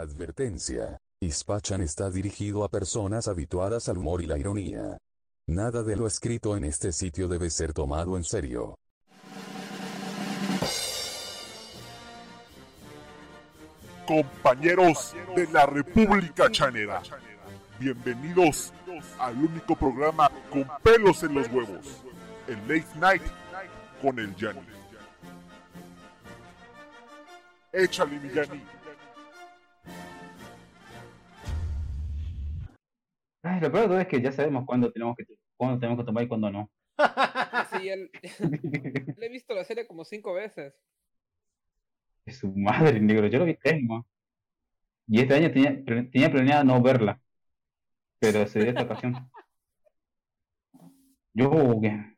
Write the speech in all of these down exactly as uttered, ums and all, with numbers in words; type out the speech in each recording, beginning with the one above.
Advertencia. Ispachan está dirigido a personas habituadas al humor y la ironía. Nada de lo escrito en este sitio debe ser tomado en serio. Compañeros de la República Chanera, bienvenidos al único programa con pelos en los huevos, el Late Night con el Yanni. Échale, mi Yanni. Ay, lo peor de todo es que ya sabemos cuándo tenemos que, cuándo tenemos que tomar y cuándo no. Sí, él... le he visto la serie como cinco veces. Es su madre, negro. Yo lo vi tres más. Y este año tenía, tenía planeado no verla. Pero se dio esta ocasión. Yo, ¿qué?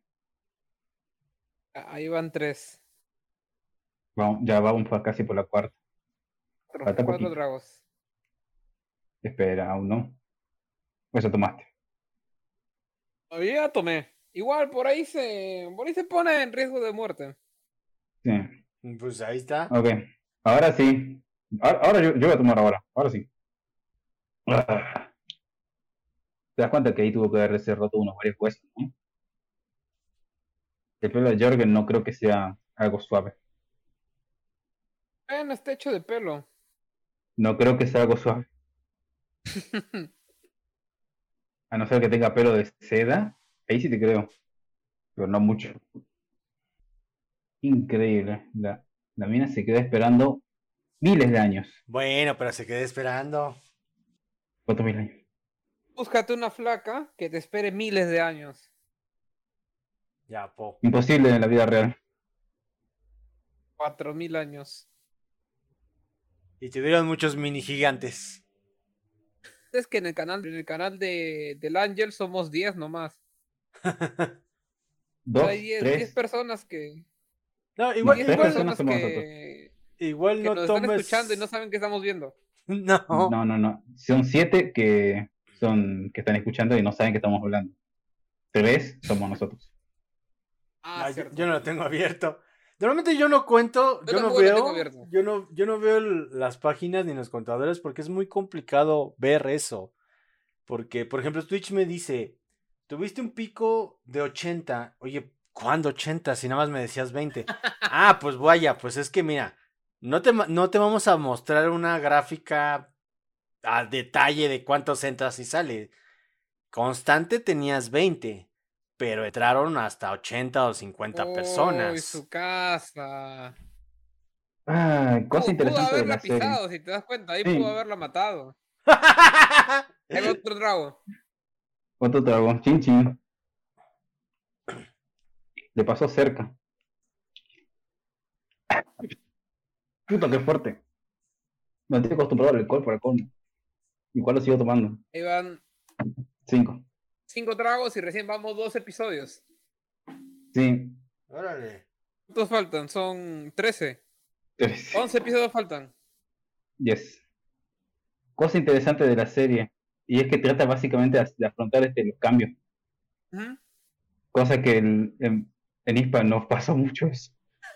Ahí van tres. Vamos, ya vamos por casi por la cuarta. Otros Falta cuatro poquito. dragos. Espera, aún no. Eso tomaste. Yo ya tomé. Igual por ahí se. Por ahí se pone en riesgo de muerte. Sí. Pues ahí está. Ok. Ahora sí. Ahora, ahora yo, yo voy a tomar ahora. Ahora sí. Ah. ¿Te das cuenta que ahí tuvo que haberse roto unos varios huesos, ¿no? El pelo de Jorgen no creo que sea algo suave. Ven, está hecho de pelo. No creo que sea algo suave. A no ser que tenga pelo de seda. Ahí sí te creo. Pero no mucho. Increíble. La, la mina se queda esperando miles de años. Bueno, pero se quedé esperando. ¿Cuántos mil años? Búscate una flaca que te espere miles de años. Ya, po. Imposible en la vida real. Cuatro mil años. Y tuvieron muchos mini gigantes. Es que en el canal, en el canal de, del Ángel somos diez nomás. Dos, Hay diez tres. personas que. No, igual, diez tres igual, personas personas somos que. igual que no nos están tomes. escuchando y no saben qué estamos viendo. No. No, no, no. Son siete que son que están escuchando y no saben que estamos hablando. Tres somos nosotros. Ah, Ah, yo, cierto. yo no lo tengo abierto. Normalmente yo no cuento, Yo yo no tampoco lo tengo veo, abierto. yo no, yo no veo el- las páginas ni los contadores porque es muy complicado ver eso. Porque, por ejemplo, Twitch me dice, tuviste un pico de ochenta. Oye, ¿cuándo ochenta? Si nada más me decías veinte. Ah, pues vaya, pues es que mira, no te, ma- no te vamos a mostrar una gráfica a detalle de cuántos entras y sale. Constante tenías veinte, pero entraron hasta ochenta o cincuenta Uy, personas. su casa. Ah, cosa Pudo, pudo interesante de la haberla serie. pisado, si te das cuenta. Ahí Sí. pudo haberla matado. Ahí va otro drago. Otro trago. Chin chin. Le pasó cerca. Puta, qué fuerte. Me estoy acostumbrado al alcohol por alcohol. Igual lo sigo tomando. Ahí van Cinco. cinco tragos y recién vamos dos episodios. Sí. Órale. ¿Cuántos faltan? Son trece. Tres. once episodios faltan. Yes. Cosa interesante de la serie. Y es que trata básicamente de, de afrontar este, los cambios. Ujú. Cosa que el- en, en I S P A no pasa mucho eso.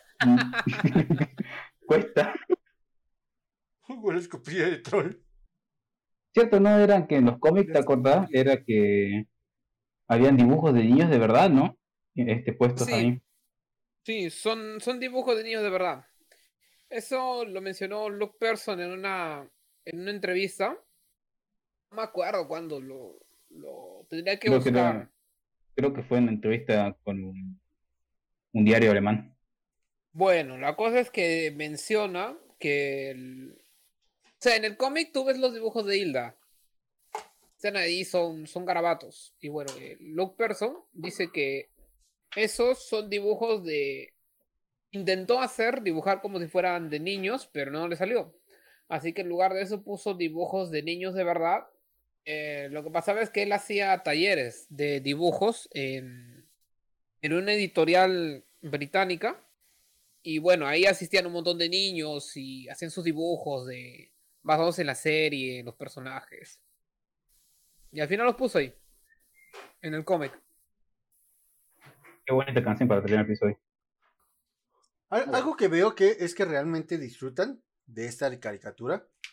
Cuesta. Huele escupida de troll. Cierto, no era que en los cómics, ¿te acordás? Era que habían dibujos de niños de verdad, ¿no? Este, puestos Sí. ahí. Sí, son, son dibujos de niños de verdad. Eso lo mencionó Luke Person en una, en una entrevista. No me acuerdo cuándo lo, lo tendría que Creo que, buscar. era- creo que fue en una entrevista con un, un diario alemán. Bueno, la cosa es que menciona que el... O sea, en el cómic tú ves los dibujos de Hilda. Están ahí, son, son garabatos. Y bueno, eh, Luke Person dice que esos son dibujos de... Intentó hacer, dibujar como si fueran de niños, pero no le salió. Así que en lugar de eso puso dibujos de niños de verdad. Eh, lo que pasaba es que él hacía talleres de dibujos en, en una editorial británica. Y bueno, ahí asistían un montón de niños y hacían sus dibujos de basados en la serie, en los personajes. Y al final los puso ahí, en el cómic. Qué bonita canción para terminar el episodio. Al- Algo que veo que es que realmente disfrutan de esta caricatura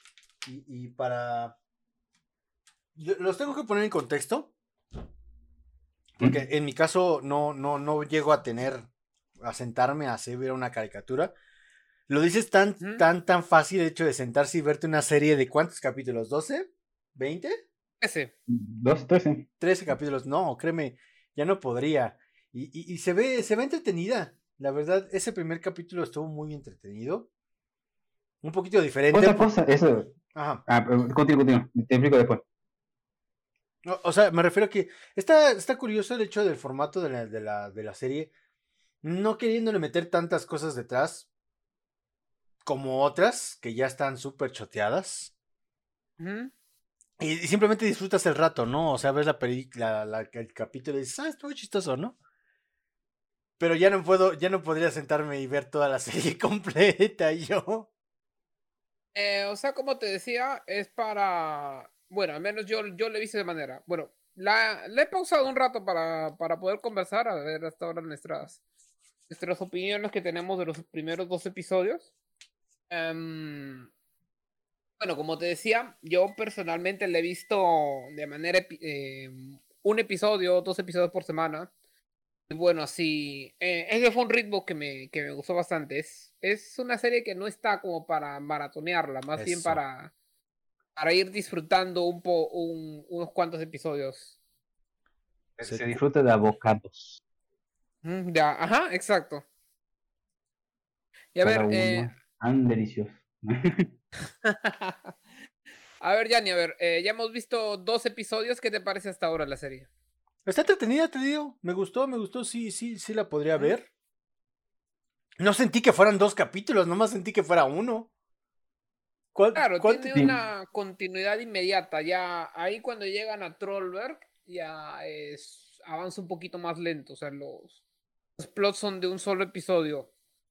y, y para... Los tengo que poner en contexto. Porque en mi caso no, no, no llego a tener, a sentarme a hacer ver una caricatura. Lo dices tan, ¿Mm? tan, tan fácil el hecho de sentarse y verte una serie de ¿cuántos capítulos? ¿doce? ¿veinte? Ese. Dos, trece. trece capítulos. No, créeme, ya no podría. Y, y, y se ve, se ve entretenida. La verdad, ese primer capítulo estuvo muy entretenido. Un poquito diferente. Otra cosa, eso. Ajá. Ah, continúo, continúo. Te explico después. O, o sea, me refiero a que está, está curioso el hecho del formato de la, de, la, de la serie, no queriéndole meter tantas cosas detrás como otras que ya están súper choteadas. ¿Mm? Y, y simplemente disfrutas el rato, ¿no? O sea, ves la película, la, el capítulo y dices, ah, estuvo chistoso, ¿no? Pero ya no puedo, ya no podría sentarme y ver toda la serie completa yo. Eh, o sea, como te decía, es para... Bueno, al menos yo, yo lo he visto de manera... Bueno, la, la he pausado un rato para, para poder conversar, a ver hasta ahora nuestras, nuestras opiniones que tenemos de los primeros dos episodios. Um, bueno, como te decía, yo personalmente le he visto de manera... Eh, un episodio, dos episodios por semana. Bueno, así, eh, ese fue un ritmo que me, que me gustó bastante. Es, es una serie que no está como para maratonearla, más Eso. bien para, para ir disfrutando un po, un, unos cuantos episodios. Se, se disfruta de abocados. Mm, ya, ajá, exacto. Y a Cada ver, uno eh... tan delicioso. a ver, Yanni, a ver, eh, ya hemos visto dos episodios. ¿Qué te parece hasta ahora la serie? Está entretenida, te digo. Me gustó, me gustó. Sí, sí, sí la podría ver. No sentí que fueran dos capítulos, nomás sentí que fuera uno. ¿Cuál, Claro, cuál tiene te... una continuidad inmediata. Ya ahí cuando llegan a Trollberg, ya es, avanza un poquito más lento. O sea, los, los plots son de un solo episodio.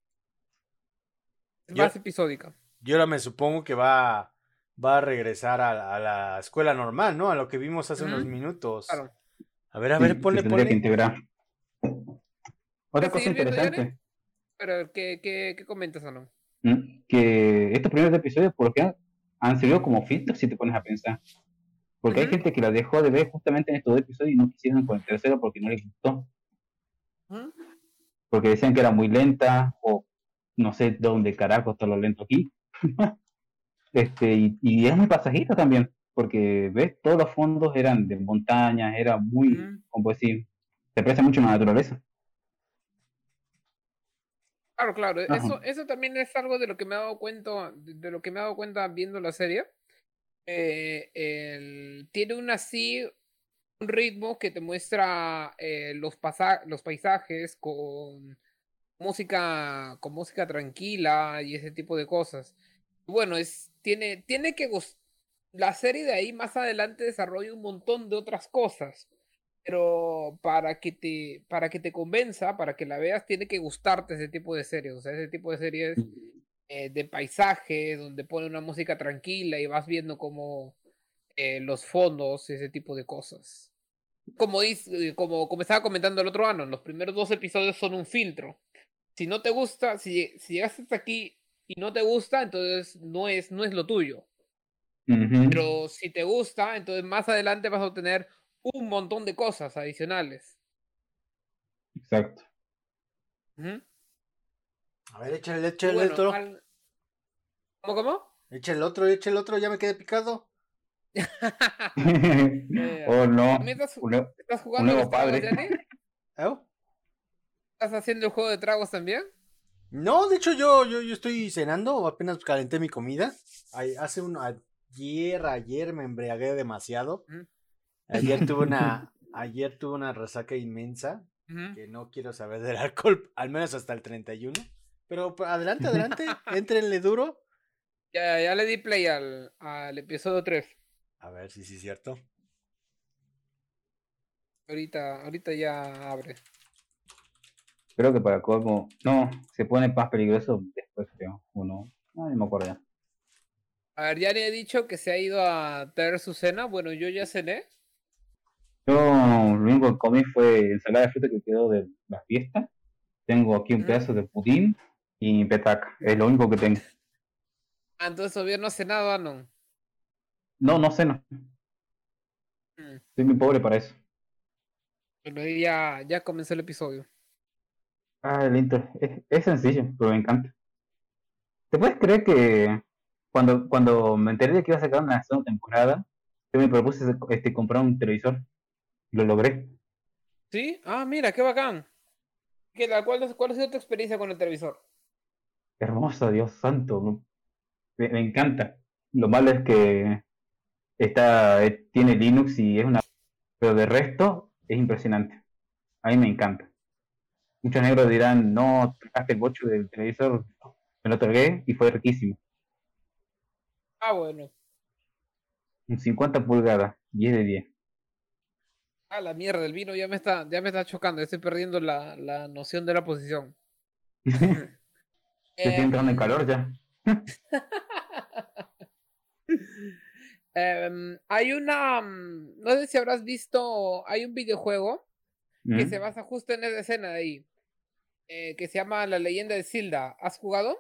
Es Yo, más episódica. yo ahora me supongo que va, va a regresar a, a la escuela normal, ¿no? A lo que vimos hace Ujú, unos minutos. claro. A ver, a ver, Sí, ponle, se tendría que ponle. integrar. Otra ¿Quieres cosa seguir viendo, Yanni? interesante, Pero, ¿qué, qué, qué comentas, Ano? ¿m? Que estos primeros episodios, por ejemplo, han servido como filtros si te pones a pensar. Porque hay Ujú, gente que la dejó de ver justamente en estos dos episodios y no quisieron con el tercero porque no les gustó. ujú. Porque decían que era muy lenta o no sé dónde carajo está lo lento aquí. este y, y es muy pasajista también, porque ves, todos los fondos eran de montañas, era muy, Ujú. como decir, se aprecia mucho la naturaleza. Claro, claro. Ajá. Eso, eso también es algo de lo que me he dado cuenta, de, de lo que me he dado cuenta viendo la serie. Eh, el- tiene un así un ritmo que te muestra eh, los, pasa los paisajes con música, con música tranquila y ese tipo de cosas. Bueno, es, tiene, tiene que gust- la serie de ahí más adelante desarrolla un montón de otras cosas. Pero para que te, para que te convenza, para que la veas, tiene que gustarte ese tipo de series. O sea, ese tipo de series eh, de paisaje, donde pone una música tranquila y vas viendo como eh, los fondos, ese tipo de cosas. Como, dice, como, como estaba comentando el otro año, los primeros dos episodios son un filtro. Si no te gusta, si, si llegaste hasta aquí y no te gusta, entonces no es, no es lo tuyo. Uh-huh. Pero si te gusta, entonces más adelante vas a obtener un montón de cosas adicionales. Exacto. ¿Mm? A ver, échale, échale Bueno, el otro. al... ¿Cómo, cómo? Échale el otro, échale el otro, ya me quedé picado. eh, oh no, ¿Estás, un, nuevo, ¿Estás un jugando nuevo los tragos, padre. Yanni? ¿Eh? ¿Estás haciendo el juego de tragos también? No, de hecho yo, yo, yo estoy cenando, apenas calenté mi comida. Ay, hace un ayer, ayer me embriagué demasiado. ¿Mm? Ayer tuve una, ayer tuve una resaca inmensa. ¿Mm? Que no quiero saber del alcohol, al menos hasta el treinta y uno. Pero pues, adelante, adelante, éntrenle duro. Ya, ya le di play al, al episodio tres. A ver si sí es cierto. Ahorita, ahorita ya abre. Creo que para colmo, no, se pone más peligroso después, creo, o no, no, no me acuerdo ya. A ver, ya le he dicho que se ha ido a traer su cena. Bueno, yo ya cené. Yo lo único que comí fue ensalada de fruta que quedó de la fiesta. Tengo aquí un Ujú. pedazo de pudín y petaca, es lo único que tengo. Ah, entonces todavía no ha cenado, Anon. No, no sé, no. Mm. Soy muy pobre para eso. Bueno, ahí ya, ya comenzó el episodio. Ah, el intro. Es, es sencillo, pero me encanta. ¿Te puedes creer que cuando, cuando me enteré de que iba a sacar una segunda temporada, yo me propuse este, comprar un televisor? Y lo logré. ¿Sí? Ah, mira, qué bacán. ¿Qué, la, cuál, ¿Cuál ha sido tu experiencia con el televisor? Hermoso, Dios santo. ¿No? Me, me encanta. Lo malo es que está, eh, tiene Linux y es una... Pero de resto, es impresionante. A mí me encanta. Muchos negros dirán, no, tocaste el bocho del televisor. Me lo otorgué y fue riquísimo. Ah, bueno. Un cincuenta pulgadas, diez de diez. Ah, la mierda, el vino ya me está, ya me está chocando. Estoy perdiendo la, la noción de la posición. Yo estoy entrando en calor Em, ya. em, hay una, mm, no sé si habrás visto, hay un videojuego que se ¿Mm? basa justo en esa escena de ahí, eh, que se llama La Leyenda de Zelda. ¿Has jugado?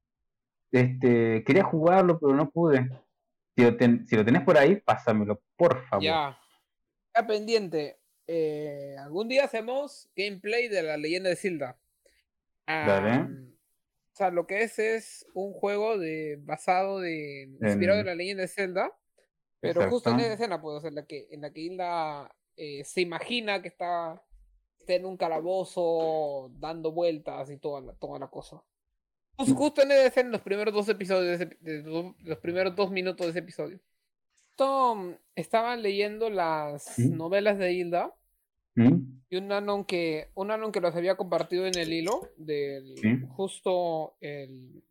Este, quería jugarlo, pero no pude. Si lo, ten- si lo tenés por ahí, pásamelo, por favor. Ya, está pendiente. Eh, algún día hacemos gameplay de La Leyenda de Zelda. Dale. Am, o sea, lo que es es un juego de basado de inspirado en En, La Leyenda de Zelda, pero justo en esa exacto. escena, pues, en la que en la que Hilda eh, se imagina que está, está en un calabozo dando vueltas y toda la, toda la cosa. Justo, justo en esa escena, en los primeros dos episodios, de ese- de do- los primeros dos minutos de ese episodio. Tom, estaban leyendo las ¿Mm? novelas de Hilda ¿Mm? y un anon que, un anon que los había compartido en el hilo ¿Sí? del justo el,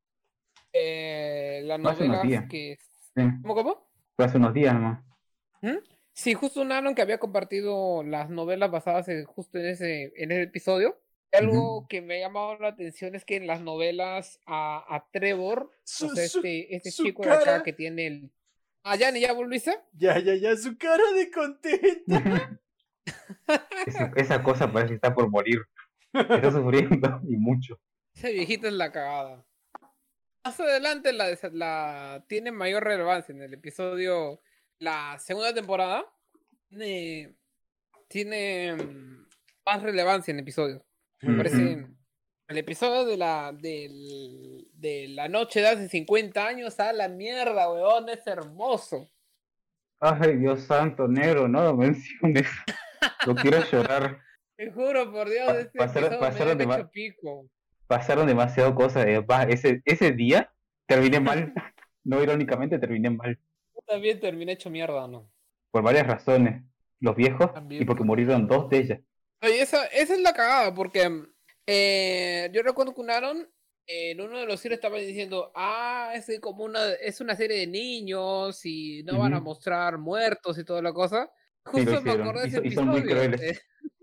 eh, las Fue hace unos novelas días. que... Sí. ¿Cómo, cómo? Fue hace unos días nomás. ¿Mm? Sí, justo un anon que había compartido las novelas basadas en, justo en ese, en ese episodio. Algo Ujú. que me ha llamado la atención es que en las novelas a, a Trevor, o Su, sea, su, este, este su chico de acá cara. que tiene el... Ah, Yanni, ¿ya volviste? Ya, ya, ya, su cara de contenta. Esa, esa cosa parece que está por morir. Está sufriendo y mucho. Ese viejito es la cagada. Más adelante la, des- la tiene mayor relevancia en el episodio, la segunda temporada tiene, tiene mm, más relevancia en episodios. Me Ujú. parece el episodio de la del- de la noche de hace cincuenta años a la mierda, weón, es hermoso. Ay, Dios santo, negro, no lo menciones. Lo quiero llorar. Te juro por Dios, Pa- este pasaron, episodio me pasaron, deja dema- hecho pico. pasaron demasiado cosas. eh, va, ese, ese día terminé mal. No irónicamente, terminé mal. Yo también terminé hecho mierda, ¿no? Por varias razones. Los viejos y También porque por... murieron dos de ellas. Oye, esa, esa es la cagada, porque eh, yo recuerdo que un Aaron en uno de los cines estaba diciendo, ah, es de como una, es una serie de niños y no van a Ujú. mostrar muertos y toda la cosa. Sí, lo Justo me hicieron. acordé de Y, ese so- y son muy episodio. crueles. eh,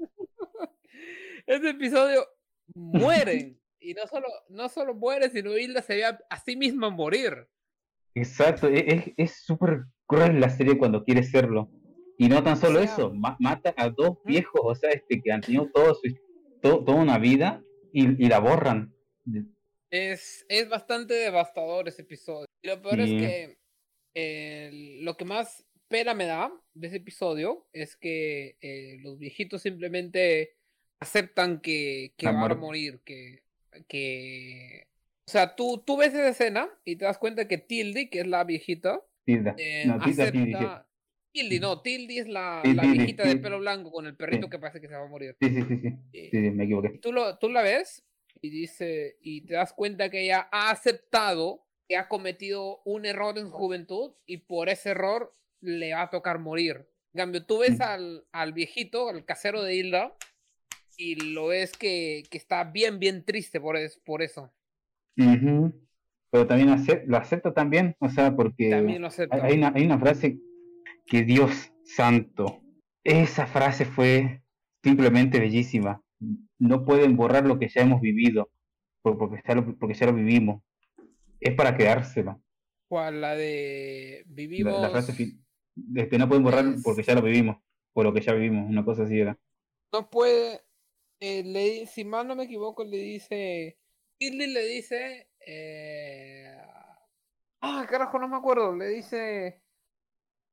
ese episodio mueren. Y no solo, no solo mueren, sino Hilda se ve a, a sí misma morir. Exacto. e- Es es súper cruel la serie cuando quiere serlo. Y no tan O solo sea, eso, ma- mata a dos ¿mm? viejos, o sea, este, que han tenido todo su, to- toda una vida y, y la borran. es, es bastante devastador ese episodio. Y lo peor es Y que eh, lo que más pena me da de ese episodio es que eh, los viejitos simplemente aceptan que, que la van a muerte. morir, que, que... O sea, tú, tú ves esa escena y te das cuenta que Tildy, que es la viejita, Tilda. eh, No, Tilda tiene diecisiete. acepta... Tildy, no, Tildy es la, Sí, la Tilly, viejita de Tilly. pelo blanco con el perrito Sí, que parece que se va a morir. sí, sí, sí, sí, Eh, sí, sí, me y equivoqué. tú, lo, tú la ves y dice, y te das cuenta que ella ha aceptado que ha cometido un error en su juventud y por ese error le va a tocar morir. En cambio, tú ves Mm. al, al viejito, al casero de Hilda, y lo ves que, que está bien, bien triste por, es, por eso. Ujú. Pero también acep- lo acepto también, o sea, porque También lo hay, acepta. hay una, hay una frase que Dios santo, esa frase fue simplemente bellísima. No pueden borrar lo que ya hemos vivido, por- porque ya lo, porque ya lo vivimos. Es para quedárselo. ¿Cuál? La de La, la frase vivimos. fin- este, no pueden borrar porque Es, ya lo vivimos, por lo que ya vivimos, una cosa así era. no puede. Eh, le, si mal no me equivoco, le dice. Tilly le dice. Eh, ah, carajo, no me acuerdo. Le dice.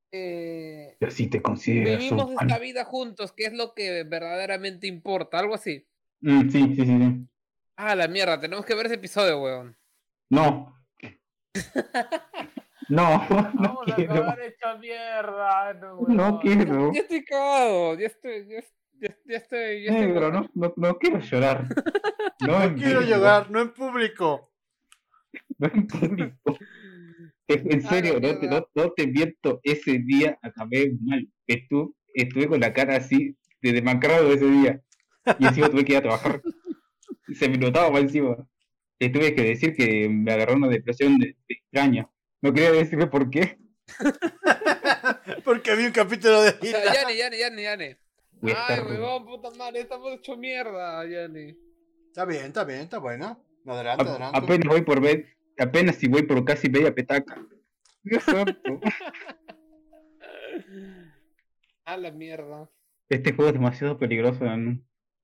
eh, Yo sí te considero su vivimos fan. esta vida juntos, que es lo que verdaderamente importa, algo así. Mm, sí, sí, sí, sí. Ah, la mierda, tenemos que ver ese episodio, weón. No, no, no Vamos a quiero. acabar hecha mierda, no, No weón. Ya, quiero. ya estoy cagado, ya estoy, ya, ya, ya estoy, ya estoy Negro, no, borracho. no, no quiero llorar. No No en quiero vivo, llorar, no en público. no en público. En en Ah, la serio, no te, mierda. no, no te miento, ese día acabé mal. Estuve, estuve con la cara así, de demacrado ese día. Y encima tuve que ir a trabajar. Se me notaba más encima. Le tuve que decir que me agarró una depresión de, de extraña. No quería decirme por qué. Porque vi un capítulo de O sea, Hilda. Yane, Yane, Yane, Yane. Voy a Ay, estar. weón, puta madre, estamos hecho mierda, Yane. Está bien, está bien, está bueno. Adelante, a- adelante. apenas voy por ver, apenas si voy por casi media petaca. Dios santo. A la mierda. Este juego es demasiado peligroso, ¿no?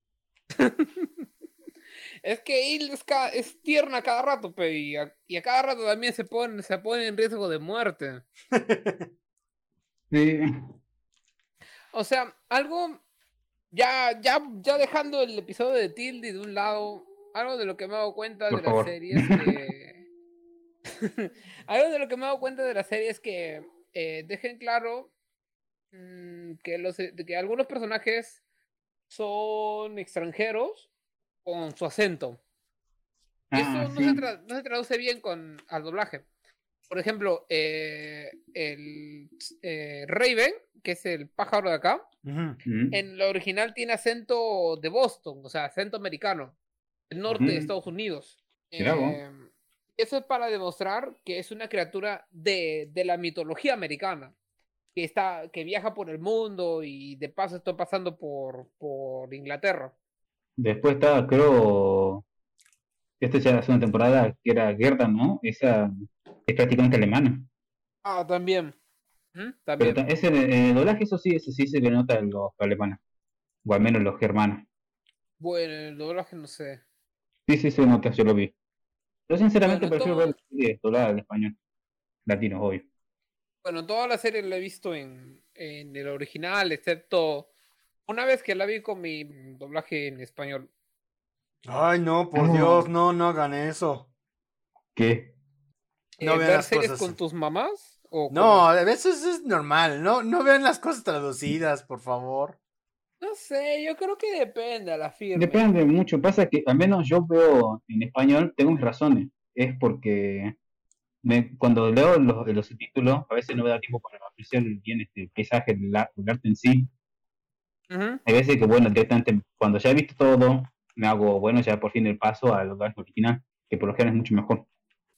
Es que Hilda es, ca- es tierna cada rato, pe, y a, y a cada rato también se pone, se pone en riesgo de muerte. Sí. O sea, algo, ya, ya, ya dejando el episodio de Tildy de un lado, algo de lo que me he dado cuenta Por de la favor. serie es que... algo de lo que me he dado cuenta de la serie es que eh, dejen claro mm, que, los, que algunos personajes son extranjeros con su acento. Y Ah, eso no, sí. se tra- no se traduce bien con al doblaje. Por ejemplo, eh, el eh, Raven, que es el pájaro de acá, Ujú. Mm. en lo original tiene acento de Boston, o sea, acento americano, el norte de Ujú. Estados Unidos. Mirá vos. Eh, eso es para demostrar que es una criatura de, de la mitología americana, que, está, que viaja por el mundo y de paso está pasando por, por Inglaterra. Después estaba, creo, esta ya es una temporada que era Gerda, ¿no? Esa es prácticamente alemana. Ah, también. ¿Mm? Pero También. ta- ese, en el doblaje, eso sí, eso sí se le nota en los alemanes. O al menos los germanos. Bueno, el doblaje no sé. Sí, sí se nota, yo lo vi. Yo sinceramente Bueno, prefiero ver todo, la serie doblada al español. Latino, obvio. bueno, toda la serie la he visto en, en el original, excepto una vez que la vi con mi doblaje en español. Ay, no, por Ah. Dios, no, no hagan eso. ¿Qué? No Eh, vean ¿ver las series cosas. con tus mamás? ¿O No, cómo? a veces es normal. No, no vean las cosas traducidas, por favor. No sé, yo creo que depende a la firme. Depende mucho. Pasa que al menos yo veo en español, tengo mis razones. Es porque me, cuando leo los, los subtítulos, a veces no me da tiempo para apreciar bien este el paisaje, el, ar- el arte en sí. Ujú. Hay veces que, bueno, directamente cuando ya he visto todo, me hago, bueno, ya por fin el paso al doblaje original, que por lo general es mucho mejor.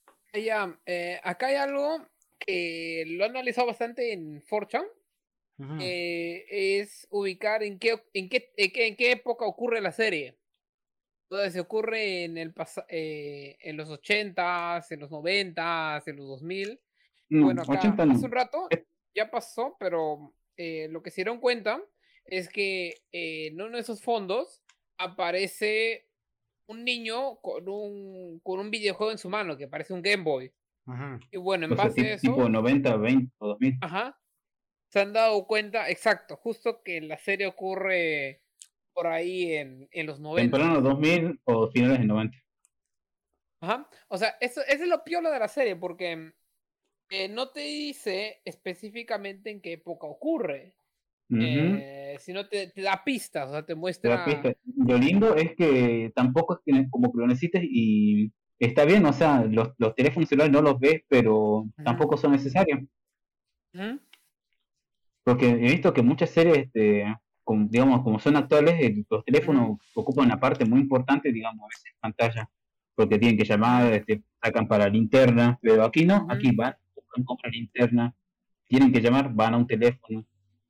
Ya, eh, acá hay algo que lo he analizado bastante en cuatro chan. Ujú. eh, es ubicar en qué, en, qué, en, qué, en qué época ocurre la serie. Entonces, se ocurre en, el pas- eh, en los ochentas, en los noventas, en los dos mil. No, Bueno, acá ochenta no. hace un rato Eh, ya pasó, pero eh, lo que se dieron cuenta es que eh, en uno de esos fondos aparece un niño con un, con un videojuego en su mano que parece un Game Boy. Ujú. Y bueno, en O sea, base a ti- tipo eso, noventa, veinte o dos mil. ajá, se han dado cuenta, exacto, justo que la serie ocurre por ahí en, en los noventa. Temprano dos mil o finales de noventa. Ajá. O sea, eso, eso es lo piola de la serie, porque eh, no te dice específicamente en qué época ocurre, Ujú. eh, sino te, te da pistas, o sea, te Te da muestra... pista. Lo lindo es que tampoco es que como que lo necesites y está bien, o sea, los, los teléfonos celulares no los ves, pero Ujú. tampoco son necesarios. Ujú. Porque he visto que muchas series, este, como, digamos, como son actuales, eh, los teléfonos Ujú. ocupan una parte muy importante, digamos, a veces en pantalla, porque tienen que llamar, Ujú. este, sacan para linterna, pero aquí no, Ujú. aquí van, buscan, compran linterna, tienen que llamar, van a un teléfono,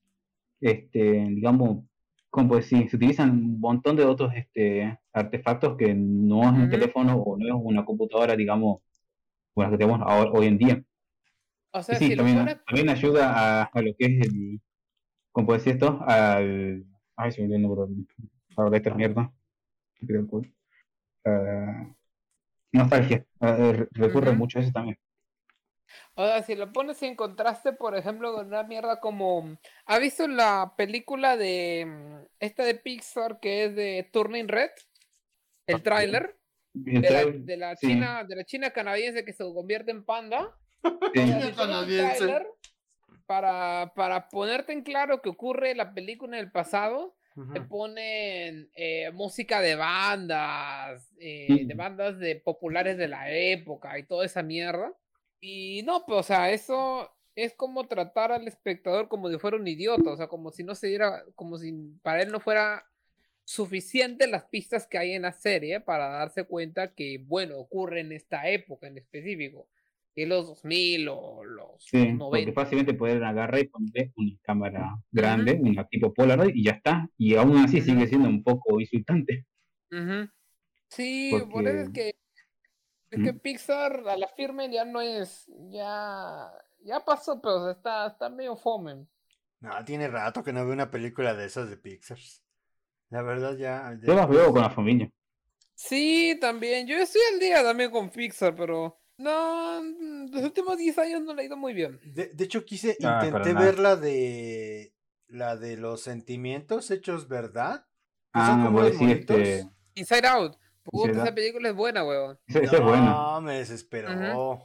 este, digamos, como pues sí, se utilizan un montón de otros este, artefactos que no es un Ujú. teléfono o no es una computadora, digamos, con las que tenemos ahora, hoy en día. O Y sea, sí, si lo también, pones... también ayuda a, a lo que es el, ¿cómo puedo decir esto? Al, ay, se me olvidó el nombre del- ahora de esta mierda. Creo que, ah, nostalgia, ah, re- recurre Ujú. mucho a eso también. O sea, si lo pones en contraste, por ejemplo, con una mierda como... ¿Ha visto la película de... mm, esta de Pixar que es de Turning Red? El tráiler de la, Entre- de la sí, China, de la China canadiense que se convierte en panda. sí. O sea, China si pones el canadiense. tráiler para, para ponerte en claro que ocurre la película en el pasado, te Ujú. ponen eh, música de bandas, eh, Sí. de bandas de populares de la época y toda esa mierda. Y no, pues, o sea, eso es como tratar al espectador como si fuera un idiota, o sea, como si no se diera, como si para él no fuera suficiente las pistas que hay en la serie para darse cuenta que, bueno, ocurre en esta época en específico, que los dos mil o los Sí, porque noventa. fácilmente pueden agarrar y ponerle una cámara Ujú, grande, una tipo Polaroid, y ya está. Y aún así ujú, sigue siendo un poco insultante. ujú. Sí, por eso Porque es que es que ¿Mm? Pixar a la firme ya no es, ya, ya pasó, pero o sea, está, está medio fome. No, tiene rato que no veo una película de esas de Pixar. La verdad ya yo las después... veo con la familia. Sí, también, yo estoy al día también con Pixar, pero no, mm, los últimos diez años no le ha ido muy bien. De, de hecho quise, Ah, para intenté nada. ver la de... La de los sentimientos hechos verdad. Que son Ah, como voy a unos decir este. monitos. Inside Out, Ese, puta, esa película es buena, weón. ese, ese es bueno. No, me Ujú. desesperó.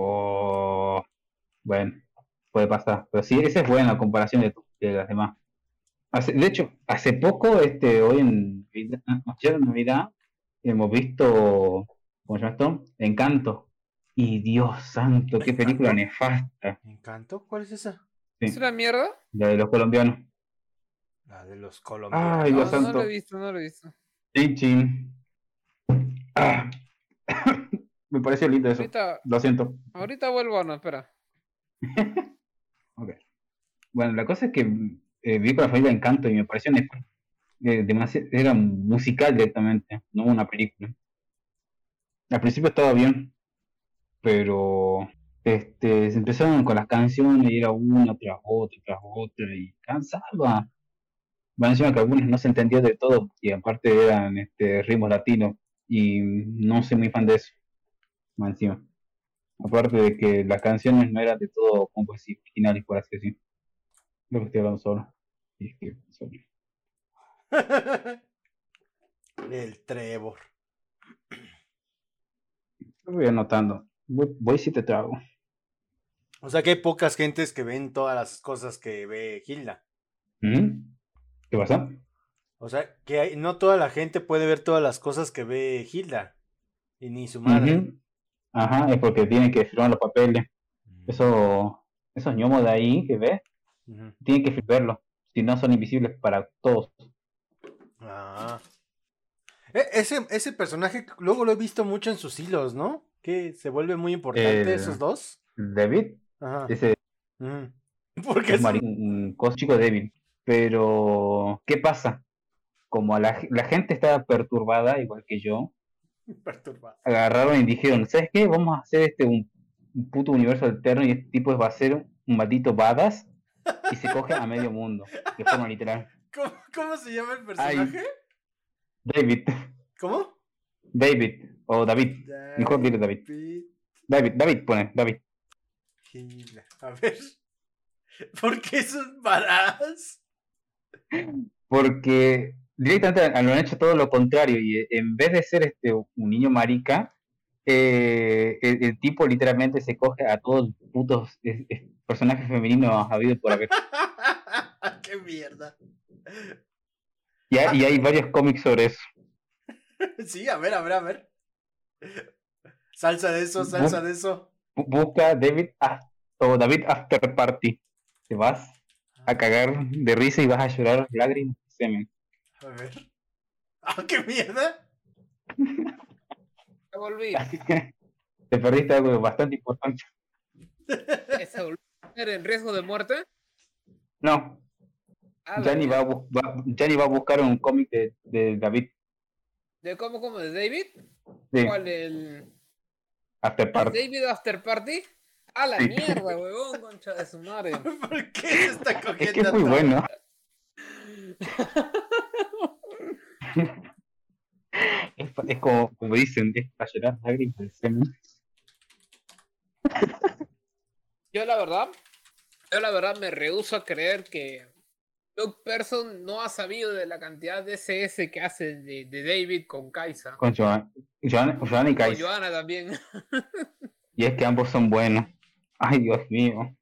O bueno, puede pasar. Pero sí, esa es buena a comparación de, de las demás. Hace- de hecho, hace poco, este, hoy en Navidad- ayer en Navidad, hemos visto, ¿cómo se llama esto? Encanto. Y Dios santo, qué película ¿Encanto? nefasta. ¿Encanto? ¿Cuál es esa? ¿Es Sí, una mierda? la de los colombianos. La de los Ay, Dios No, colombianos. no lo he santo. visto, no lo he visto. Chin, chin. Ah, me pareció lindo eso. Ahorita, Lo siento. ahorita vuelvo, no, espera. Ok. Bueno, la cosa es que eh, vi con la familia Encanto y me pareció nefasta. Eh, demasi- era musical directamente, no una película. Al principio estaba bien, pero este, se empezaron con las canciones y era una tras otra, tras otra, y cansaba. Más encima que algunas no se entendía de todo, y aparte eran este, ritmos latinos, y no soy muy fan de eso, más encima. Aparte de que las canciones no eran de todo composiciones originales, por así decirlo. Lo que estoy hablando solo. Y es que, sorry. El Trevor. Lo voy anotando. Voy, voy si te trago. O sea que hay pocas gentes que ven todas las cosas que ve Hilda. ¿Mm? ¿Qué pasa? O sea que hay, no toda la gente puede ver todas las cosas que ve Hilda. Y ni su madre. Ujú. Ajá, es porque tienen que firmar los papeles. Mm. Eso, esos ñomos de ahí que ves, Ujú. tienen que verlos. Si no, son invisibles para todos. Ah. E- ese, ese personaje luego lo he visto mucho en sus hilos, ¿no? Que se vuelve muy importante Eh, esos dos. David, Ajá. ese Ujú. Porque es es mari- un... un cos chico débil. Pero, ¿qué pasa? Como la, ge- la gente estaba perturbada, igual que yo, perturbado. agarraron y dijeron, ¿sabes qué? Vamos a hacer este un, un puto universo alterno y este tipo va a ser un maldito badass y se coge a medio mundo, de forma literal. ¿Cómo, cómo se llama el Ay, personaje? David, ¿Cómo? David, o David, mejor dile David. David David, David, pone, David. Gila. A ver. ¿Por qué es un badass? Porque directamente lo han hecho todo lo contrario y en vez de ser este un niño marica, eh, el, el tipo literalmente se coge a todos los putos eh, eh, personajes femeninos habidos por haber. ¡Qué mierda! Y hay, y hay varios cómics sobre eso. Sí, a ver, a ver, a ver. Salsa de eso, salsa de eso. Bu- Busca David Af- o David After Party. Te vas a cagar de risa y vas a llorar lágrimas de semen. A ver. ¡Ah, qué mierda! Se volví. Te perdiste algo bastante importante. ¿Se volvió a poner en riesgo de muerte? No, Ah, la ya ni, va a, mierda. bu- va- ya ni va a buscar un cómic de, de David. ¿De cómo, cómo? ¿De David? Sí, ¿Cuál? ¿El, After el Party. David After Party? A la Sí. mierda, huevón, concha de su madre. ¿Por qué se está Es cogiendo que es muy todo? bueno. Es, pa- es como, como dicen, es para llorar lágrimas de semen. Yo la verdad, yo la verdad me rehúso a creer que Doug Person no ha sabido de la cantidad de S S que hace de, de David con Kaisa. Con Joan, Joan, Joan y Con Kais. Joanna también. Y es que ambos son buenos. Ay, Dios mío.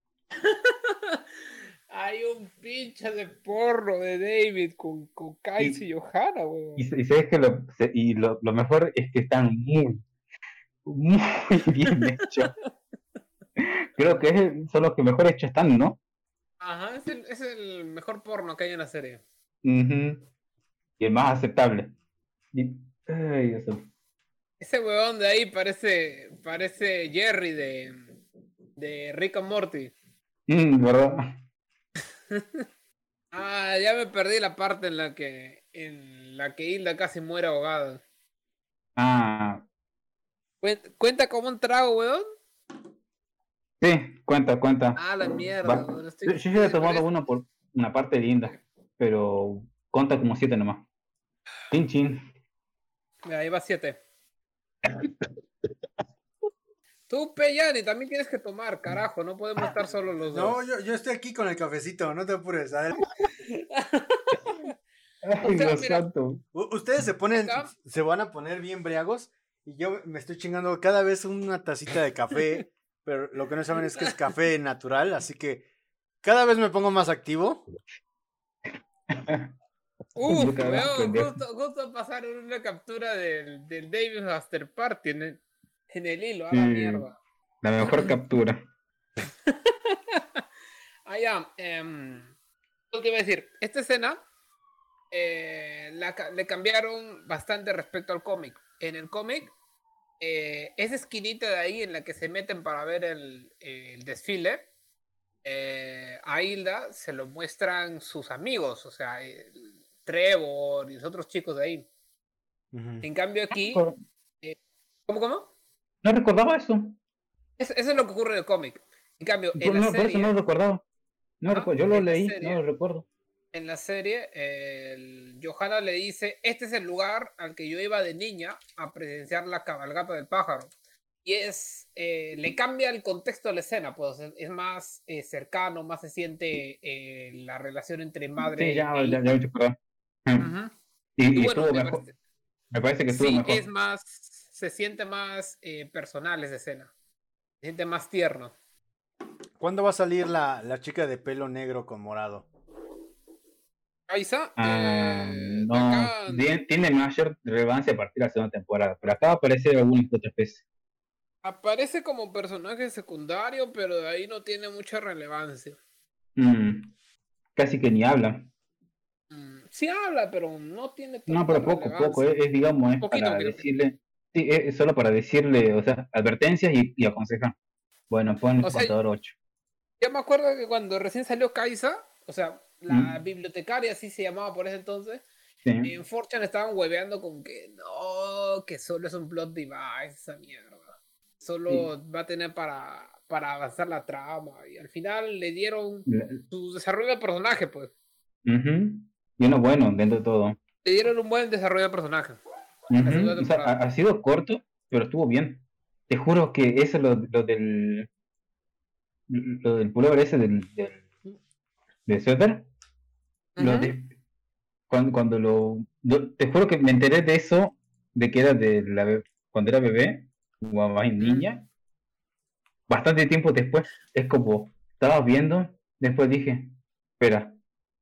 Hay un pinche de porro de David con, con Kaisa y, y Johanna, weón. Y, y sabes que lo, y lo, lo mejor es que están muy, muy bien hechos. Creo que es, son los que mejor hechos están, ¿no? Ajá, es el, es el mejor porno que hay en la serie. Uh-huh. Y el más aceptable. Y, ay, eso. Ese weón de ahí parece parece Jerry de, de Rick and Morty. Mm, ¿verdad? Ah, ya me perdí la parte en la que en la que Hilda casi muere ahogada. Ah. ¿Cuenta como un trago, weón? Sí, cuenta, cuenta. Ah, la mierda. Va, estoy... Yo ya he tomado uno por una parte linda, pero cuenta como siete nomás. Chin chin. Ahí va siete. Tú, Peyani, también tienes que tomar, carajo, no podemos estar solo los dos. No, yo, yo estoy aquí con el cafecito, no te apures. A ver. Ay, Dios santo. Ustedes se ponen, se van a poner bien briagos y yo me estoy chingando cada vez una tacita de café, pero lo que no saben es que es café natural, así que cada vez me pongo más activo. Uf, weón, justo, justo pasaron una captura del, del David After Party en el, en el hilo, a la sí, mierda. La mejor captura. Ah, ya, eh, lo que iba a decir, esta escena eh, la, le cambiaron bastante respecto al cómic. En el cómic, eh, esa esquinita de ahí en la que se meten para ver el, el desfile, eh, a Hilda se lo muestran sus amigos, o sea, el, Trevor y los otros chicos de ahí. Uh-huh. En cambio aquí... Eh, ¿Cómo, cómo? No recordaba eso. Es, eso es lo que ocurre en el cómic. En cambio, en no, la por serie... eso no lo recordaba. No, ¿Ah? Yo lo leí, serie, no lo recuerdo. En la serie, el Johanna le dice, este es el lugar al que yo iba de niña a presenciar la cabalgata del pájaro. Y es, eh, le cambia el contexto de la escena, pues es más eh, cercano, más se siente eh, la relación entre madre sí, ya, y ya, ya, ya, ya. Uh-huh. Y, y, y bueno, estuvo me mejor. Parece, me parece que estuvo sí, mejor. Es más, se siente más eh, personal esa escena. Se siente más tierno. ¿Cuándo va a salir la, la chica de pelo negro con morado? Kaisa, ah, eh, no, acá... tiene mayor relevancia a partir de la segunda temporada, pero acá aparece alguna otra especie. Aparece como personaje secundario, pero de ahí no tiene mucha relevancia. Mm, casi que ni habla. Mm, sí habla, pero no tiene tanta No, pero poco, poco, es, es digamos, es Poquito, para decirle, sí, es, es solo para decirle, o sea, advertencias y, y aconsejar. Bueno, pon el o contador sea, ocho. Yo me acuerdo que cuando recién salió Kaisa, o sea, la mm. bibliotecaria, así se llamaba por ese entonces, sí. En four chan estaban hueveando con que no, que solo es un plot device, esa mierda. Solo sí. va a tener para, para avanzar la trama. Y al final le dieron la... su desarrollo de personaje, pues. Uh-huh. Y uno bueno, dentro de todo. Le dieron un buen desarrollo de personaje. Uh-huh. O sea, ha, ha sido corto, pero estuvo bien. Te juro que eso lo, lo del lo del pullover ese del, del de suéter, uh-huh. lo de, cuando, cuando lo, lo te juro que me enteré de eso, de que era de la cuando era bebé o más niña, uh-huh. bastante tiempo después. Es como estaba viendo, después dije, espera,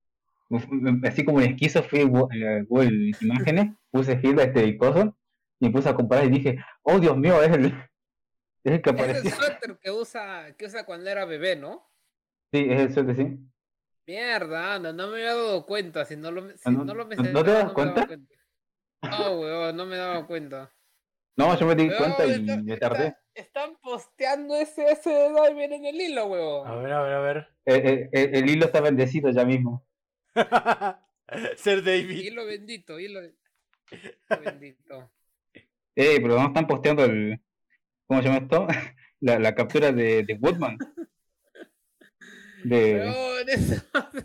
así como en esquizo fui a Google Imágenes, puse Hilda este icono y puse a comparar y dije, oh Dios mío, es el, es el que apareció. Es el suéter que usa, que usa cuando era bebé, ¿no? Sí, es el suéter, sí. Mierda, no, no me había dado cuenta, si no lo, si no, no lo me ¿No te das no cuenta? cuenta? No, weón, no me daba cuenta. No, yo me di weón, cuenta y está, me tardé. Está, están posteando ese ese de Diver en el hilo, weón. A ver, a ver, a ver. El, el, el hilo está bendecido ya mismo. Ser David. Hilo bendito, hilo, hilo bendito. Eh, pero no están posteando el... ¿Cómo se llama esto? La, la captura de, de Woodman. De... Weón, eso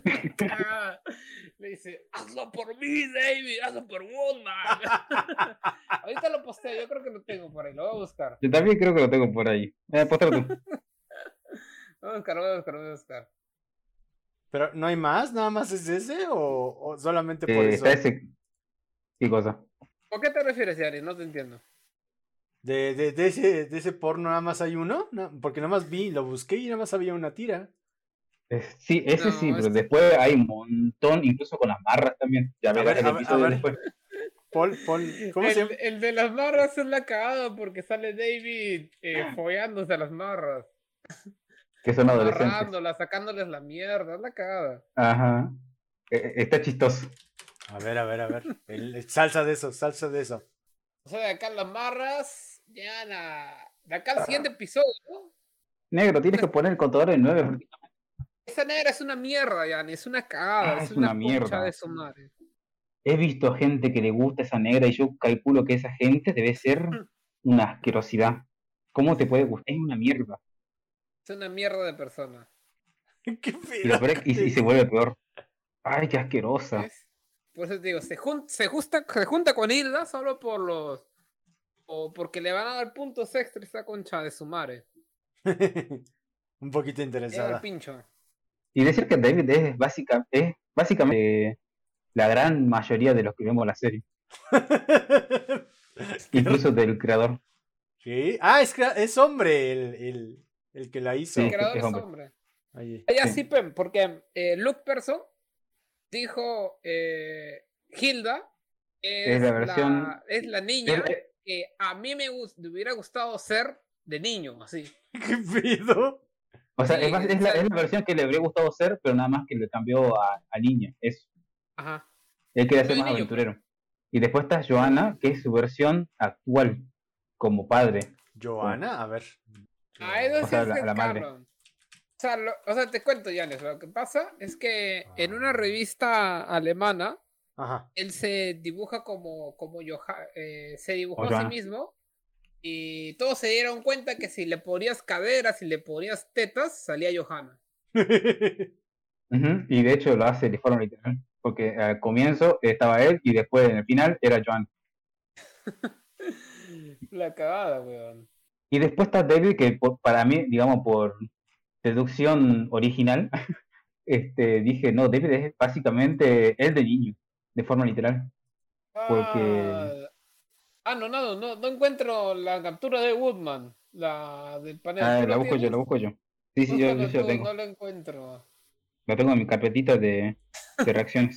le dice, hazlo por mí, David, hazlo por Woodman. Ahorita lo posteo, yo creo que lo tengo por ahí, lo voy a buscar. Yo también creo que lo tengo por ahí. Eh, postéalo tú. voy a buscar, lo voy a buscar, lo voy a buscar. ¿Pero no hay más? ¿Nada más es ese o, o solamente por Eh, eso? está ese... ¿Qué cosa? ¿Por qué te refieres, Yari? No te entiendo. ¿De, de, de, ese, ¿De ese porno nada más hay uno? No, porque nada más vi, lo busqué y nada más había una tira. Eh, sí, ese No, sí, pero este- después hay un montón, incluso con las marras también. Ya A verás ver, el a ver, a episodio ver. después. Paul, Paul, ¿cómo se El, llama? el de las marras es la cagada porque sale David eh, follándose a las marras. Que son adolescentes. Amarrándolas, sacándoles la mierda, es la cagada. Ajá. Eh, eh, está chistoso. A ver, a ver, a ver. El- el- salsa de eso, salsa de eso. O sea, de acá las marras, ya la... De acá al siguiente episodio, ¿no? Negro, tienes que poner el contador en nueve. Porque... Esa negra es una mierda, Yani, es una cagada, Ah, es, es una, una concha mierda. de su madre. He visto gente que le gusta esa negra y yo calculo que esa gente debe ser una asquerosidad. ¿Cómo te puede gustar? Es una mierda. Es una mierda de persona. Qué Y, lo feo. peor es- y- y se vuelve peor. Ay, qué asquerosa. ¿Ves? Por eso te digo, se, jun- se, justa, se junta con Hilda solo por los... O porque le van a dar puntos extra a esa concha de su madre. Un poquito Llega el interesada. pincho. Y decir que David es, básica, es básicamente la gran mayoría de los que vemos la serie. Incluso del creador. ¿Qué? Ah, es, crea- es hombre el, el, el que la hizo. Sí. El creador es es hombre. hombre. Ahí. Ella Sí. sí, Pem, porque eh, Luke Person dijo eh, Hilda es, Es la versión- la, es la niña Es- que a mí me, gus- me hubiera gustado ser de niño, así. ¿Qué pido? O sea, Sí, es, más- es la, o sea- es la versión que le habría gustado ser, pero nada más que le cambió a, a niña. Eso. Ajá. Él quería Muy ser más niño, aventurero. Y después está Joanna, que es su versión actual, como padre. Joana, a ver. Ah, eso O sí sea, es la- el la madre. cabrón. O sea, lo- o sea, te cuento, Yanes, lo que pasa es que en una revista alemana, Ajá. él se dibuja como, como Joha- eh, se dibujó O a sí Johanna. mismo y todos se dieron cuenta que si le ponías caderas, si le ponías tetas, salía Johanna. Ujú, y de hecho lo hace de forma literal. Porque al comienzo estaba él y después en el final era Joan. La cagada, weón. Y después está David, que por- para mí, digamos, por deducción original, este, dije, no, David es básicamente él de niño, de forma literal. Porque- Ah, ah, no, no, no, no encuentro la captura de Woodman, la del panel. Ah, ¿Tú la lo busco yo, tienes? la busco yo. Sí, sí, yo, yo Búscalo sí lo tú, tengo. no lo encuentro. Lo tengo en mi carpetita de, de reacciones.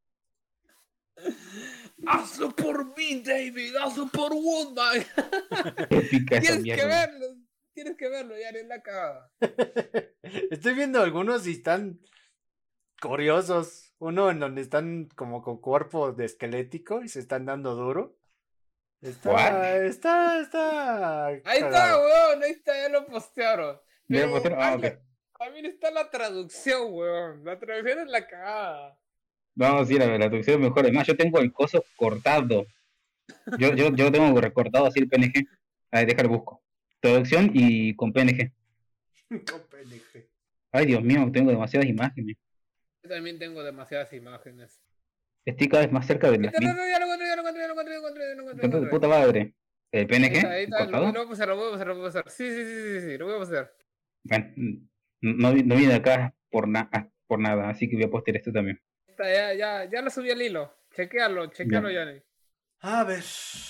Hazlo por mí, David, hazlo por Woodman. Épica esa Tienes que mierda. verlo, tienes que verlo, ya en la cagada. Estoy viendo algunos y están curiosos. Uno en donde están como con cuerpo de esquelético y se están dando duro. Está, What? está, está. Ahí está, cagado. weón, ahí está, ya lo postearon. Ya lo Pero postearon, ah, también- ok. también está la traducción, weón. La traducción es la cagada. Vamos a ir a ver, la traducción es mejor. Además, yo tengo el coso cortado. Yo, yo, yo tengo recortado así el P N G. A ver, déjalo busco. Traducción y con P N G. Con P N G. Ay, Dios mío, tengo demasiadas imágenes. Yo también tengo demasiadas imágenes. Estoy cada vez más cerca de Ahí las está, mil. Ya lo encontré, ya lo encontré, ya lo encontré, ya lo encontré, ya lo encontré, ya lo Puta, encontré. puta madre. ¿El P N Ahí G? está, ahí está, lo, ¿Cortado? lo voy a pasar, lo voy a pasar, lo voy a pasar. Sí, sí, sí, sí, sí, lo voy a pasar. Bueno, no, no vine acá por, na por nada, así que voy a postear esto también. Ahí está, ya, ya, ya lo subí al hilo. Chequéalo, chequéalo, Ya. Yanni. A ver.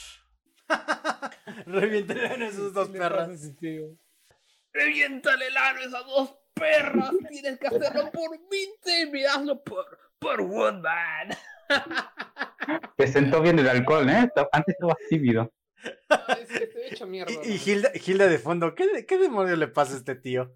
Revienten esos dos ¿Qué le pasa a perras. ese tío? Reviéntale el ano a esas dos perras. Tienes que hacerlo por mí, David. Hazlo por, por Woodman. Te sentó bien el alcohol, ¿eh? Antes estabas tímido. Ay, sí, estoy hecho mierda. Y, y ¿no? Hilda, Hilda de fondo, ¿qué, de- ¿qué demonio le pasa a este tío?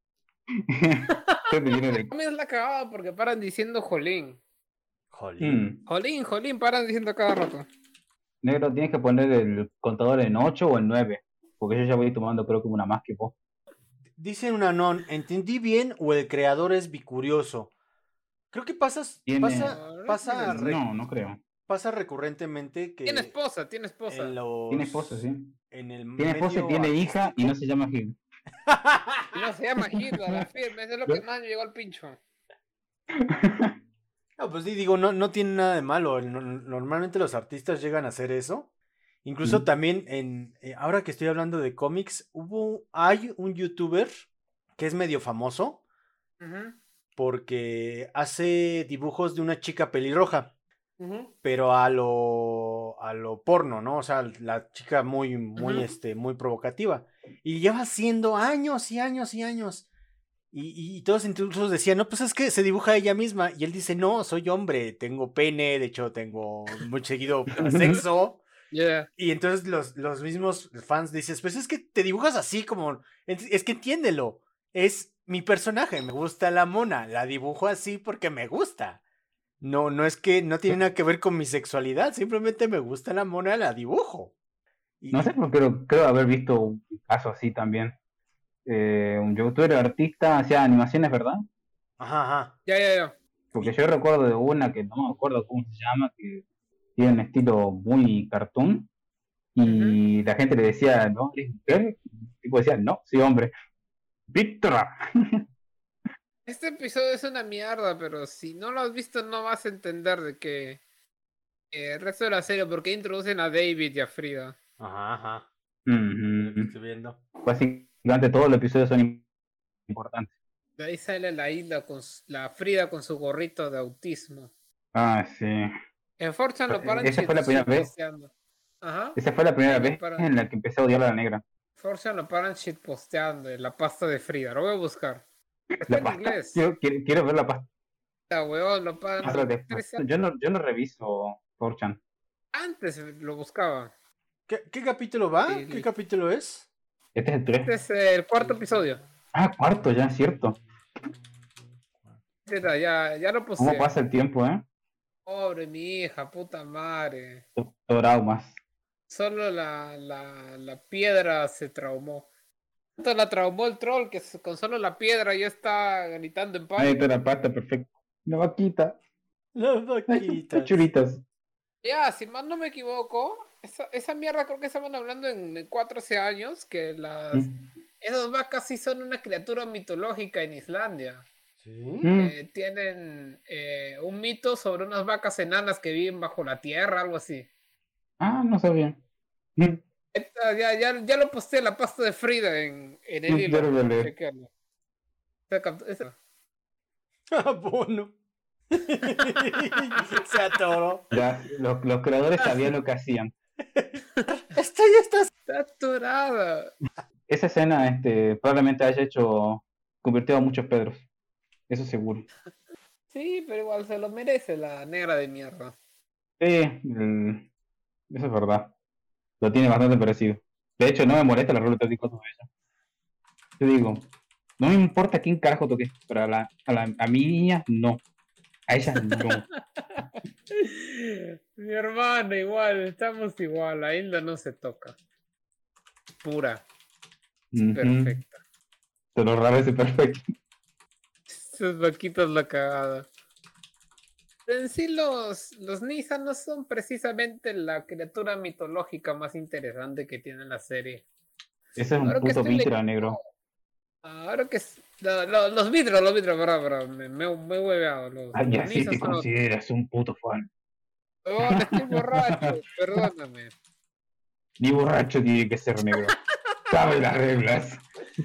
Te viene el- A mí es la cagada porque paran diciendo Jolín. Jolín. Mm. Jolín, Jolín, paran diciendo cada rato. Negro, tienes que poner el contador en ocho o en nueve. Porque yo ya voy tomando creo que una más que vos. Dice un anón, ¿entendí bien o el creador es bicurioso? Creo que pasas, Tiene- pasa, pasa, re- No, no creo. pasa recurrentemente que Tiene esposa, tiene esposa. en los, Tiene esposa, sí. en el Tiene esposa y medio tiene hija y artístico- no se llama Gil. Y no se llama Hilda, la firme. Eso es lo que más me llegó al pincho. No, pues sí, digo, no, no tiene nada de malo. No- normalmente los artistas llegan a hacer eso. Incluso Ujú. también en, eh, ahora que estoy hablando de cómics, hubo, hay un youtuber que es medio famoso Ujú, porque hace dibujos de una chica pelirroja, ujú, pero a lo a lo porno, ¿no? O sea, la chica muy muy Ujú. este muy provocativa y lleva haciendo años y años y años. Y, y todos incluso decían, no, pues es que se dibuja ella misma. Y él dice, no, soy hombre, tengo pene, de hecho tengo muy seguido sexo. yeah. Y entonces los, los mismos fans dicen, pues es que te dibujas así como, es, es que entiéndelo, es mi personaje, me gusta la mona, la dibujo así porque me gusta. No, no es que no tiene nada que ver con mi sexualidad, simplemente me gusta la mona, la dibujo. Y, No sé, y- pero creo, creo haber visto un caso así también. Eh, un youtuber artista hacía animaciones, ¿verdad? ajá, ajá. Ya, ya, ya. Porque yo recuerdo de una que no me acuerdo cómo se llama, que tiene un estilo muy cartoon, Ujú. y la gente le decía, no, ¿eres mujer? El tipo decía, no, soy hombre. ¡Víctora! Este episodio es una mierda, pero si no lo has visto no vas a entender de que eh, el resto de la serie, porque introducen a David y a Frida. Ajá, ajá. Lo que Mm, estoy viendo. Básicamente todos los episodios son importantes. De ahí sale la isla con s- la Frida con su gorrito de autismo. Ah, sí. En Fortune lo paran Esa fue la primera vez. shitposteando. Ajá. Esa fue la primera Ahí lo vez paran. en la que empecé a odiar a la negra. Fortune lo paran shitposteando. La pasta de Frida. Lo voy a buscar. Está La en pasta. inglés. Quiero, quiero, quiero ver la pasta. La weón, lo paran. de- tres Yo no, yo no reviso four chan. Antes lo buscaba. ¿Qué, qué capítulo va? Sí, ¿Qué li- capítulo es? Este es el Este tres. es el cuarto episodio. Ah, cuarto ya, cierto. Mira, Ya, ya lo ¿Cómo puse. pasa el tiempo, eh? Pobre mi hija, puta madre. Traumas. Solo la, la, la piedra se traumó. Tanto la traumó el troll que s- con solo la piedra ya está gritando en Ahí pánico. está la pasta, perfecto. La vaquita. Las Ay, qué vaquitas. churitas. Ya, si mal no me equivoco, esa, esa mierda creo que estaban hablando en cuatro años, que las Mm. esas vacas sí son una criatura mitológica en Islandia. ¿Sí? Mm. Eh, tienen eh, un mito sobre unas vacas enanas que viven bajo la tierra, algo así. Ah, no sabía. Mm. Esta- ya, ya, ya lo posté la pasta de Frida en, en el Mm, hilo. ya lo voy a leer. Chequearlo. Esta cap- esta- Abono. Se atoró. Ya, los, los creadores sabían lo que hacían. Esta ya está. Está atorada. Esa escena este, probablemente haya hecho, convertido a muchos Pedros. Eso seguro. Sí, pero igual se lo merece la negra de mierda. Sí, el- eso es verdad. Lo tiene bastante parecido. De hecho, no me molesta la ruleta de de ella. Te digo, no me importa quién carajo toque, pero a, la, a, la, a mi niña, no. A ella, no. Mi hermano, igual, estamos igual. La Hilda no se toca. Pura, Ujú. perfecta. Te lo raro es perfecto. Sus vaquitas la cagada. Pero en sí los, los Nisa no son precisamente la criatura mitológica más interesante que tiene la serie. Ese es un Ahora que puto estoy Vitra leyendo- negro. Ahora que es- lo- lo- los vidros, los vidros, verdad, verdad, me, me, me he hueveado. Los, Ay, los así Nisa te son otros. consideras un puto fan. Oh, estoy borracho, perdóname. Ni borracho tiene que ser negro. Sabe las reglas.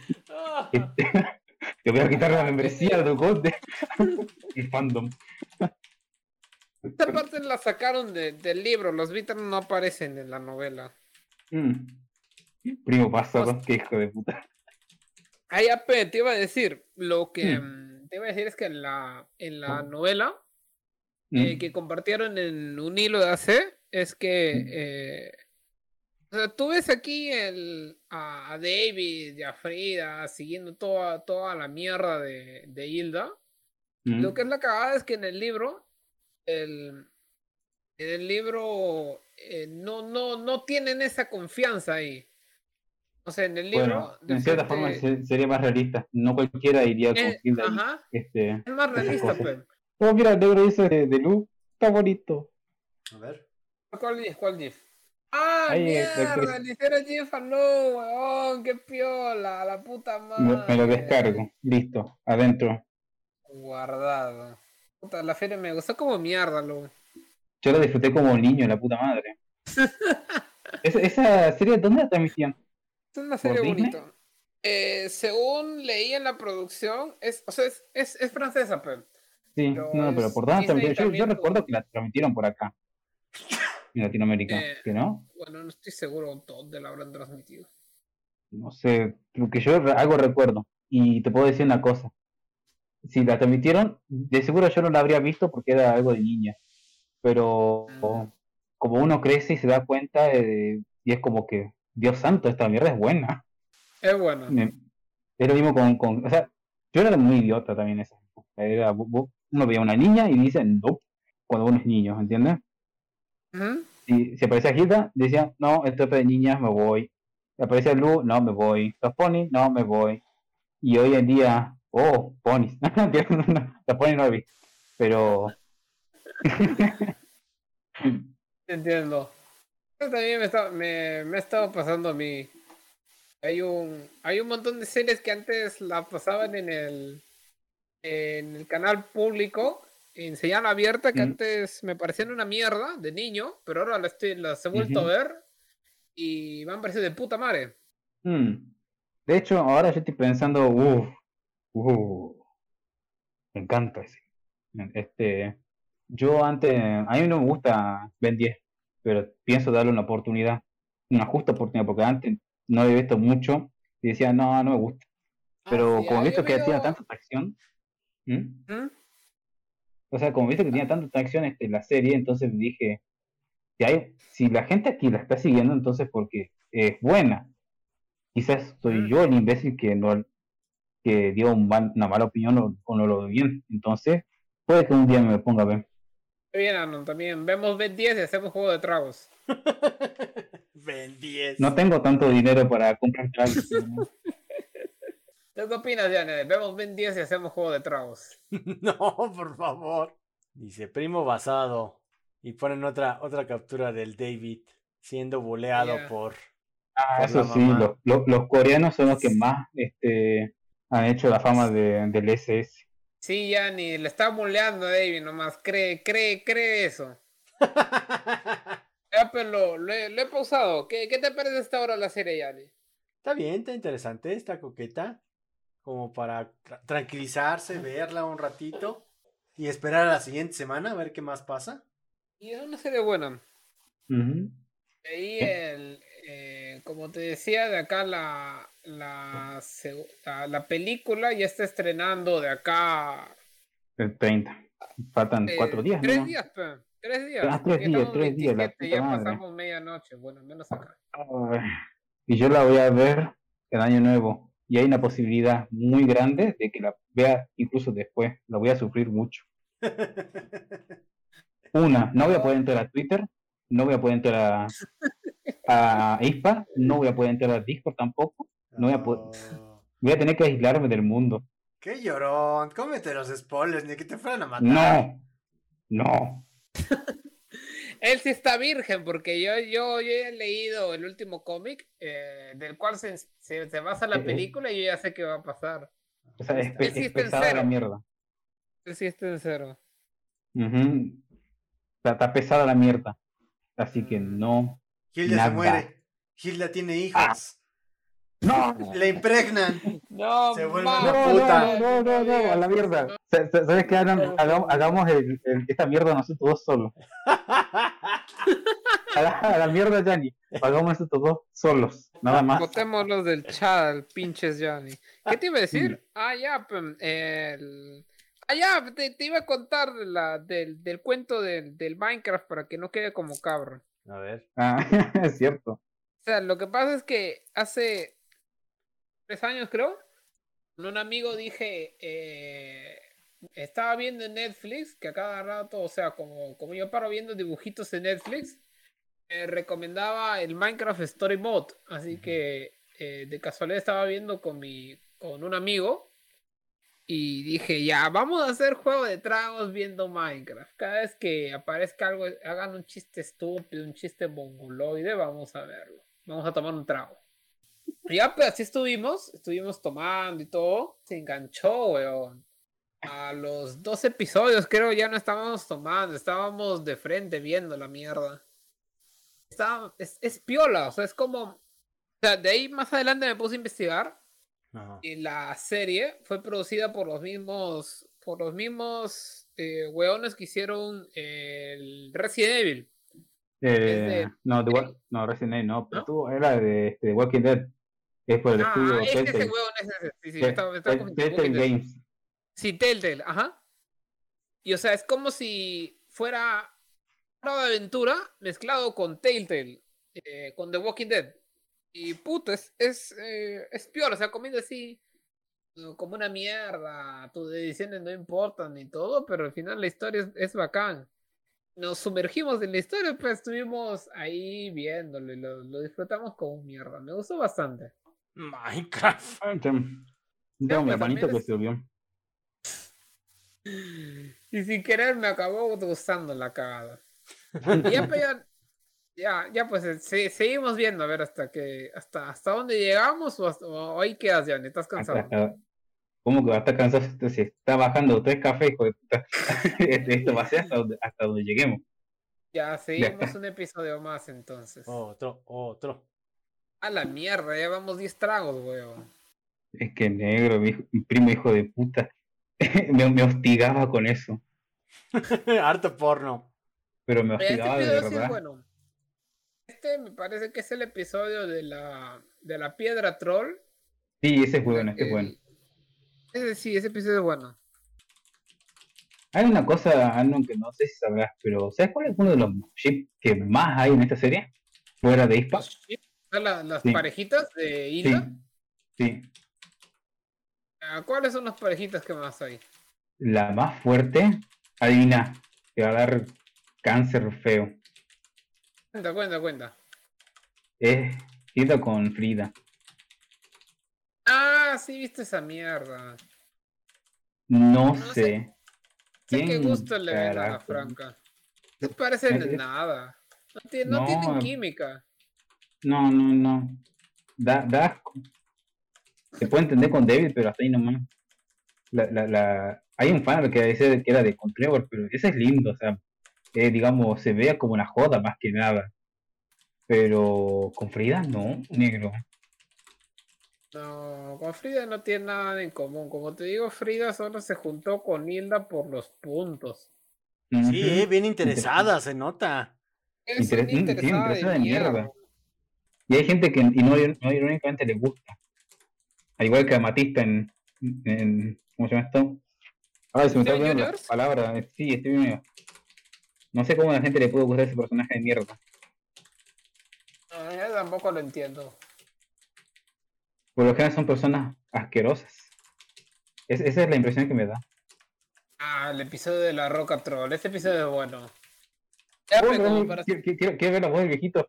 Te voy a quitar la membresía de tu conte. El fandom. Esta parte la sacaron de- del libro, los Vitras no aparecen en la novela. Mm. Primo pasado, qué hijo de puta. Ahí ape, te iba a decir, lo que Mm. mm, te iba a decir es que en la, en la novela Mm. eh, que compartieron en un hilo de A C es que Mm. eh, o sea, tú ves aquí el, a, a David y a Frida siguiendo toda, toda la mierda de, de Hilda. Mm. Lo que es la cagada es que en el libro, el, en el libro eh, no, no, no tienen esa confianza ahí. O sea, en el libro, Bueno, de en cierta frente- forma se- sería más realista. No cualquiera iría con eh, Hilda y, ajá, este, es más esas realista, cosas. pues. Oh, mira, el negro dice de, de Lu. Está bonito. A ver. ¿Cuál GIF? ¿Cuál GIF? ¡Ah, Ahí, mierda! este, Le hicieron GIF a Lu, weón, qué piola, la puta madre. Me, me lo descargo. Listo. Adentro. Guardado. Puta, la feria me gustó como mierda, Lu. Yo lo disfruté como niño, la puta madre. Esa, esa serie, ¿dónde la transmitían? Es una serie ¿Por Disney? bonita. Eh, según leí en la producción, es, o sea, es, es, es francesa, pero, Sí, pero no, pero es ¿por dónde Disney transmitieron? Yo, yo también recuerdo lo... que la transmitieron por acá, en Latinoamérica, eh, ¿que no? bueno, no estoy seguro dónde la habrán transmitido. No sé, lo que yo re- algo recuerdo. Y te puedo decir una cosa. Si la transmitieron, de seguro yo no la habría visto porque era algo de niña. Pero Mm, como uno crece y se da cuenta, eh, y es como que, Dios santo, esta mierda es buena. es bueno. Me- es lo mismo con, con- o sea, yo era muy idiota también en esa época. Era, bu- bu- uno veía una niña y dice, no, cuando uno es niño, ¿entiendes? Ujú. Si, si aparecía Hilda, decía, no, esto es de niñas, me voy. Si aparecía Lu, no, me voy. Los Pony, no, me voy. Y hoy en día, oh, ponis. Los ponis no lo he visto. Pero, Entiendo. Eso también me, está, me, me ha estado pasando a mí. Hay un, hay un montón de series que antes la pasaban en el, en el canal público, en señal abierta, que mm, antes me parecían una mierda de niño, pero ahora las, estoy, las he vuelto a ujú, ver y me han parecido de puta madre. mm. De hecho, ahora yo estoy pensando, uff, uh, me encanta ese. Este, yo antes, a mí no me gusta Ben diez, pero pienso darle una oportunidad, una justa oportunidad, porque antes no había visto mucho y decía, no, no me gusta. Ah, Pero sí, como he ahí ha visto que tiene habido... tanta atracción, ¿m? ¿Mm? O sea, como he visto que tiene tanta atracción este, la serie, entonces dije, si, hay, si la gente aquí la está siguiendo, entonces porque es buena. Quizás soy ¿Mm? yo el imbécil que no que dio un mal- una mala opinión o, o no lo ve bien. Entonces, puede que un día me ponga a ver. Bien, Anon, también. Vemos Ben diez y hacemos juego de tragos. Ben diez. No tengo tanto dinero para comprar tragos. ¿No? ¿Tú qué opinas, Janet? Vemos Ben diez y hacemos juego de tragos. No, por favor. Dice primo basado. Y ponen otra, otra captura del David siendo buleado Ya. por, Ah, por la eso sí, mamá. los, los, los coreanos son los que más este, han hecho la fama de, del S S. Sí, ya ni le está moldeando a David nomás. Cree, cree, cree eso. Ya, pero lo, lo he, lo he pausado. ¿Qué, ¿Qué te parece hasta ahora la serie, Yani? Está bien, está interesante, está coqueta. Como para tra- tranquilizarse, verla un ratito. Y esperar a la siguiente semana a ver qué más pasa. Y es una serie buena. Ujú. Ahí Sí, el, eh, como te decía, de acá la, la, seg- la, la película ya está estrenando de acá el treinta. Faltan cuatro eh, días tres nomás. días, pe, tres días, Ah, tres porque días, estamos tres días, la veintisiete, puta ya madre. pasamos medianoche, bueno, menos acá. Ay, y yo la voy a ver el año nuevo. Y hay una posibilidad muy grande de que la vea incluso después. La voy a sufrir mucho. Una, no voy a poder Yo, entrar a Twitter, no voy a poder entrar a, a ISPA, no voy a poder entrar a Discord tampoco. No voy a poder, Oh, voy a tener que aislarme del mundo. qué llorón. Cómete los spoilers, ni que te fueran a matar. No, no. él sí está virgen, porque yo, yo, yo he leído el último cómic eh, del cual se, se, se basa la Eh, eh, película y yo ya sé qué va a pasar. o sea, Ahí es, está. Él pe- sí es está en pesada la cero, mierda. él sí está en cero. Ujú. Está, está pesada la mierda. Así que Mm, no, Hilda se nada. muere. Hilda tiene ¡Ah! hijos. ¡No! Le impregnan. No Se vuelve una No, mames, no, puta. no, Yanni, no, no, no no, a la digas eso, mierda. no. Sa- sa- ¿Sabes qué? Hagan- No, hagamos, no. hagamos el- el- esta mierda nosotros dos solos. A la, a la mierda, Yanni. Hagamos esto dos solos, nada más. Botemos los del chat, pinches Yanni. ¿Qué te iba a Mm. decir? Ah, ya, pem, el... Ah, ya, te, te iba a contar de la, del, del cuento del, del Minecraft para que no quede como cabro. A ver. Ah, es cierto. O sea, lo que pasa es que hace tres años, creo, con un amigo dije, eh, estaba viendo en Netflix, que a cada rato, o sea, como, como yo paro viendo dibujitos en Netflix, me recomendaba el Minecraft Story Mode, así que eh, de casualidad estaba viendo con mi, con un amigo y dije, ya, vamos a hacer juego de tragos viendo Minecraft. Cada vez que aparezca algo, hagan un chiste estúpido, un chiste mongoloide, vamos a verlo. Vamos a tomar un trago. Y ya, pues así estuvimos, estuvimos tomando y todo. Se enganchó, weón. A los dos episodios, creo, ya no estábamos tomando, estábamos de frente viendo la mierda. Está, es, es piola, o sea, es como. O sea, de ahí más adelante me puse a investigar. Ajá. Y la serie fue producida por los mismos, por los mismos eh, weones que hicieron el Resident Evil. Eh, Es de, no, The Wa- no, Resident Evil no, pero ¿no? tú, era de, este, The Walking Dead, es por el Ah, estudio es ese Telltale, weón, es ese. Sí, sí, me Te- estaba, me estaba Te- confundiendo. Telltale Walking Dead. Games. Sí, Telltale, ajá. Y o sea, es como si fuera Hora de Aventura mezclado con Telltale, eh, con The Walking Dead. Y puto, es, es, eh, es peor, o sea, comiendo así eh, como una mierda. Tus decisiones no importan ni todo, pero al final la historia es, es bacán. Nos sumergimos en la historia, pues estuvimos ahí viéndolo y lo, lo disfrutamos como mierda. Me gustó bastante. Minecraft. Ah, Tengo Ya, mi pues, hermanito también que es- se subió. Y sin querer me acabó gustando la cagada. Y ya, pues, ya, ya, ya, pues eh, se- seguimos viendo a ver hasta que hasta hasta dónde llegamos o, hasta- o ahí quedas ya, ¿estás Hasta, cansado? hasta- ¿Cómo que va a estar cansado? Si si está bajando tres cafés, hijo de puta. Este- Esto va a ser hasta donde, hasta donde lleguemos. Ya, Ya seguimos está. un episodio más entonces. Otro, otro. A la mierda, ya vamos diez tragos, weón. Es que negro, mi, hijo- mi primo hijo de puta, me, me hostigaba con eso. Harto porno. Pero me Oye, este hostigaba de episodio sí es verdad. bueno. Este me parece que es el episodio de la de la piedra troll. Sí, ese es en la bueno, ese es que bueno. el- Ese sí, ese episodio es bueno. Hay una cosa, Anon, que no sé si sabrás, pero ¿sabes cuál es uno de los ships que más hay en esta serie? Fuera de Ispa. Los chips, la- las Sí. parejitas de Sí, Hilda. sí. Ah, ¿cuáles son las parejitas que más hay? La más fuerte, adivina, te va a dar cáncer feo. Cuenta, cuenta, cuenta. Es Hilda con Frida. Ah, sí, viste esa mierda. No No sé. sé. Sé qué ¿Quién gusto le ven a la carajo? Franca. No parecen Es- en nada. No, tienen, no No, tienen eh. química. No, no, no. Da, da asco. Se puede entender con David, pero hasta ahí nomás. La, la, la... Hay un fan que dice que era de con Trevor, pero ese es lindo, o sea, eh, digamos, se vea como una joda más que nada. Pero con Frida, no, negro. No, con Frida no tiene nada en común. Como te digo, Frida solo se juntó con Hilda por los puntos. Sí, Ujú. eh, bien interesada, se nota. Es Interes- una mm, sí, interesada interesada de de mierda. mierda. Y hay gente que y no, no irónicamente le gusta. Al igual que a Matista en, en ¿cómo se llama esto? Ay, se me está ¿Steven olvidando la Universe? palabra. eh, Sí, Steven Universe. No sé cómo a la gente le puede gustar ese personaje de mierda. No, yo tampoco lo entiendo. Por lo general son personas asquerosas. Es- esa es la impresión que me da. Ah, el episodio de la Roca Troll. Este episodio es bueno. Ya, Oh, pues, como no, para- quiero, quiero- quiero ver la voz del viejito.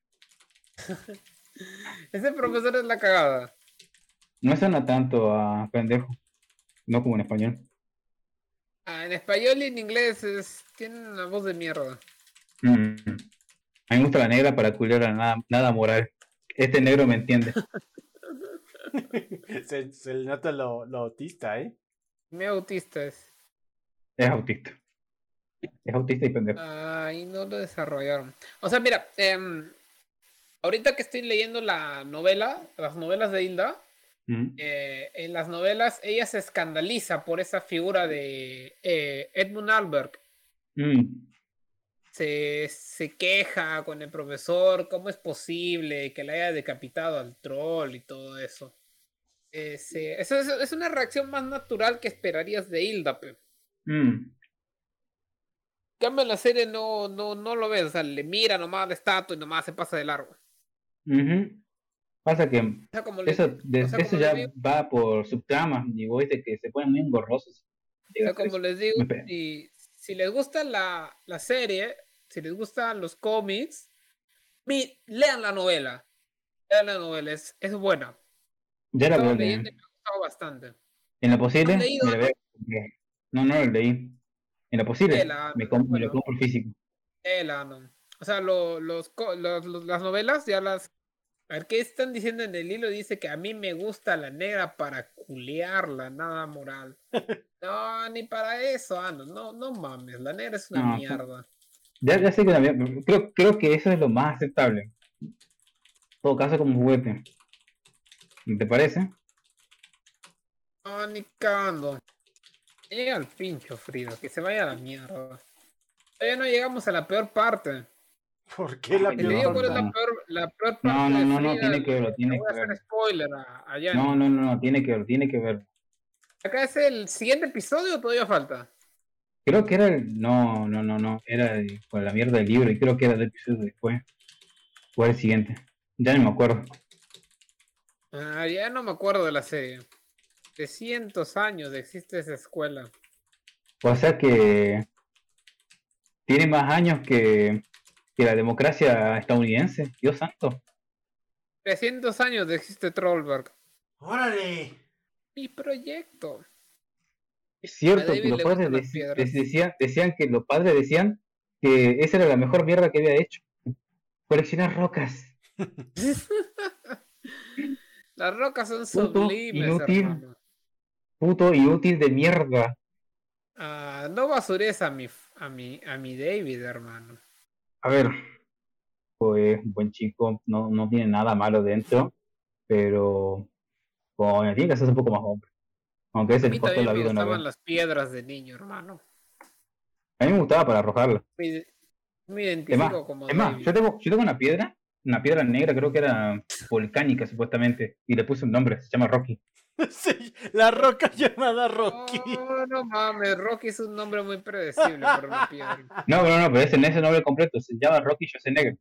Ese profesor es la cagada. No suena tanto a pendejo. No como en español. Ah, en español y en inglés es... tiene una voz de mierda. Mm. A mí me gusta la negra para culiar a nada, nada moral. Este negro me entiende. se, se le nota lo, lo autista, ¿eh? Mi autista es. Es autista. Es autista y pendejo. Ay, no lo desarrollaron. O sea, mira, em, ahorita que estoy leyendo la novela, las novelas de Hilda, Mm. eh, en las novelas ella se escandaliza por esa figura de eh, Edmund Albert. Mm. Se, se queja con el profesor, cómo es posible que le haya decapitado al troll y todo eso. Eh, se- eso es, es una reacción más natural que esperarías de Hilda, pe. Mm. En cambio, en la serie no, no, no lo ves, o sea, le mira nomás la estatua y nomás se pasa de largo. Ujú. Pasa que O sea, como le- eso, de- o sea, eso como ya les digo- va por subtramas y vos viste que se ponen muy engorrosos. o Llega sea, a ser como eso. les digo, Me pe- si, si les gusta la, la serie, si les gustan los cómics, mi- lean la novela. Lean la novela, es, es buena. Ya la Estaba veo leyendo y leer. me ha gustado bastante. En la posible, ¿Has leído, me la no? veo. No, no lo leí. En la posible, Léela, me, com- me lo bueno. compro físico. Léela, no. O sea, lo- los, co- los- los- las novelas ya las... A ver, ¿qué están diciendo en el hilo? Dice que a mí me gusta la negra para culearla, nada moral. No, ni para eso, ah, no, no, no mames, la negra es una No, mierda. Ya, ya sé que la veo, creo, creo que eso es lo más aceptable. En todo caso, como juguete. ¿No te parece? No, ni cagando. Llega al pincho, Frida, que se vaya a la mierda. Todavía no llegamos a la peor parte. ¿Por qué la Ay, Te peor digo no, cuál es parte? la no. peor, la peor parte No, no, de no, no, Frida. tiene que verlo, Te tiene voy que a hacer verlo. spoiler a, a Yanni. No, no, no, no, tiene que verlo, tiene que verlo. ¿Acá es el siguiente episodio o todavía falta? Creo que era el. No, no, no, no. Era de- con la mierda del libro y creo que era el episodio después. O el siguiente. Ya no me acuerdo. Ah, ya no me acuerdo de la serie. trescientos años existe esa escuela. O sea que tiene más años que, que la democracia estadounidense. Dios santo. trescientos años existe Trollberg. ¡Órale! Mi proyecto. Es A cierto, David los le padres gustan las deci- piedras. decían, decían que los padres decían que esa era la mejor mierda que había hecho. Coleccionar rocas. Las rocas son Puto, sublimes, inútil. hermano. Puto inútil de mierda. Ah, no basures a mi, a mi, a mi David, hermano. A ver, pues un buen chico, no, no tiene nada malo dentro, pero coño, tiene que hacerse un poco más hombre. Aunque A se mí le pasó también la me vida una gustaban vez. las piedras de niño, hermano. A mí me gustaba para arrojarla. Me, me Es más, identifico como es más, David. yo tengo, yo tengo una piedra, una piedra negra, creo que era volcánica supuestamente, y le puse un nombre, se llama Rocky. Sí, la roca llamada Rocky. No, no mames, Rocky es un nombre muy predecible para una piedra. No, no, no, pero ese, ese nombre completo, se llama Rocky Schwarzenegger.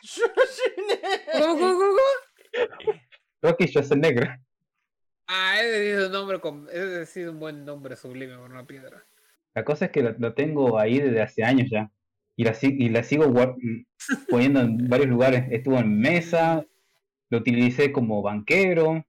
¿Cómo, cómo, cómo? Rocky Schwarzenegger. Ah, ese es un nombre con, ese sí es un buen nombre sublime para una piedra. La cosa es que lo, lo tengo ahí desde hace años ya. Y la, si- y la sigo guar- poniendo en varios lugares. Estuvo en mesa, lo utilicé como banquero.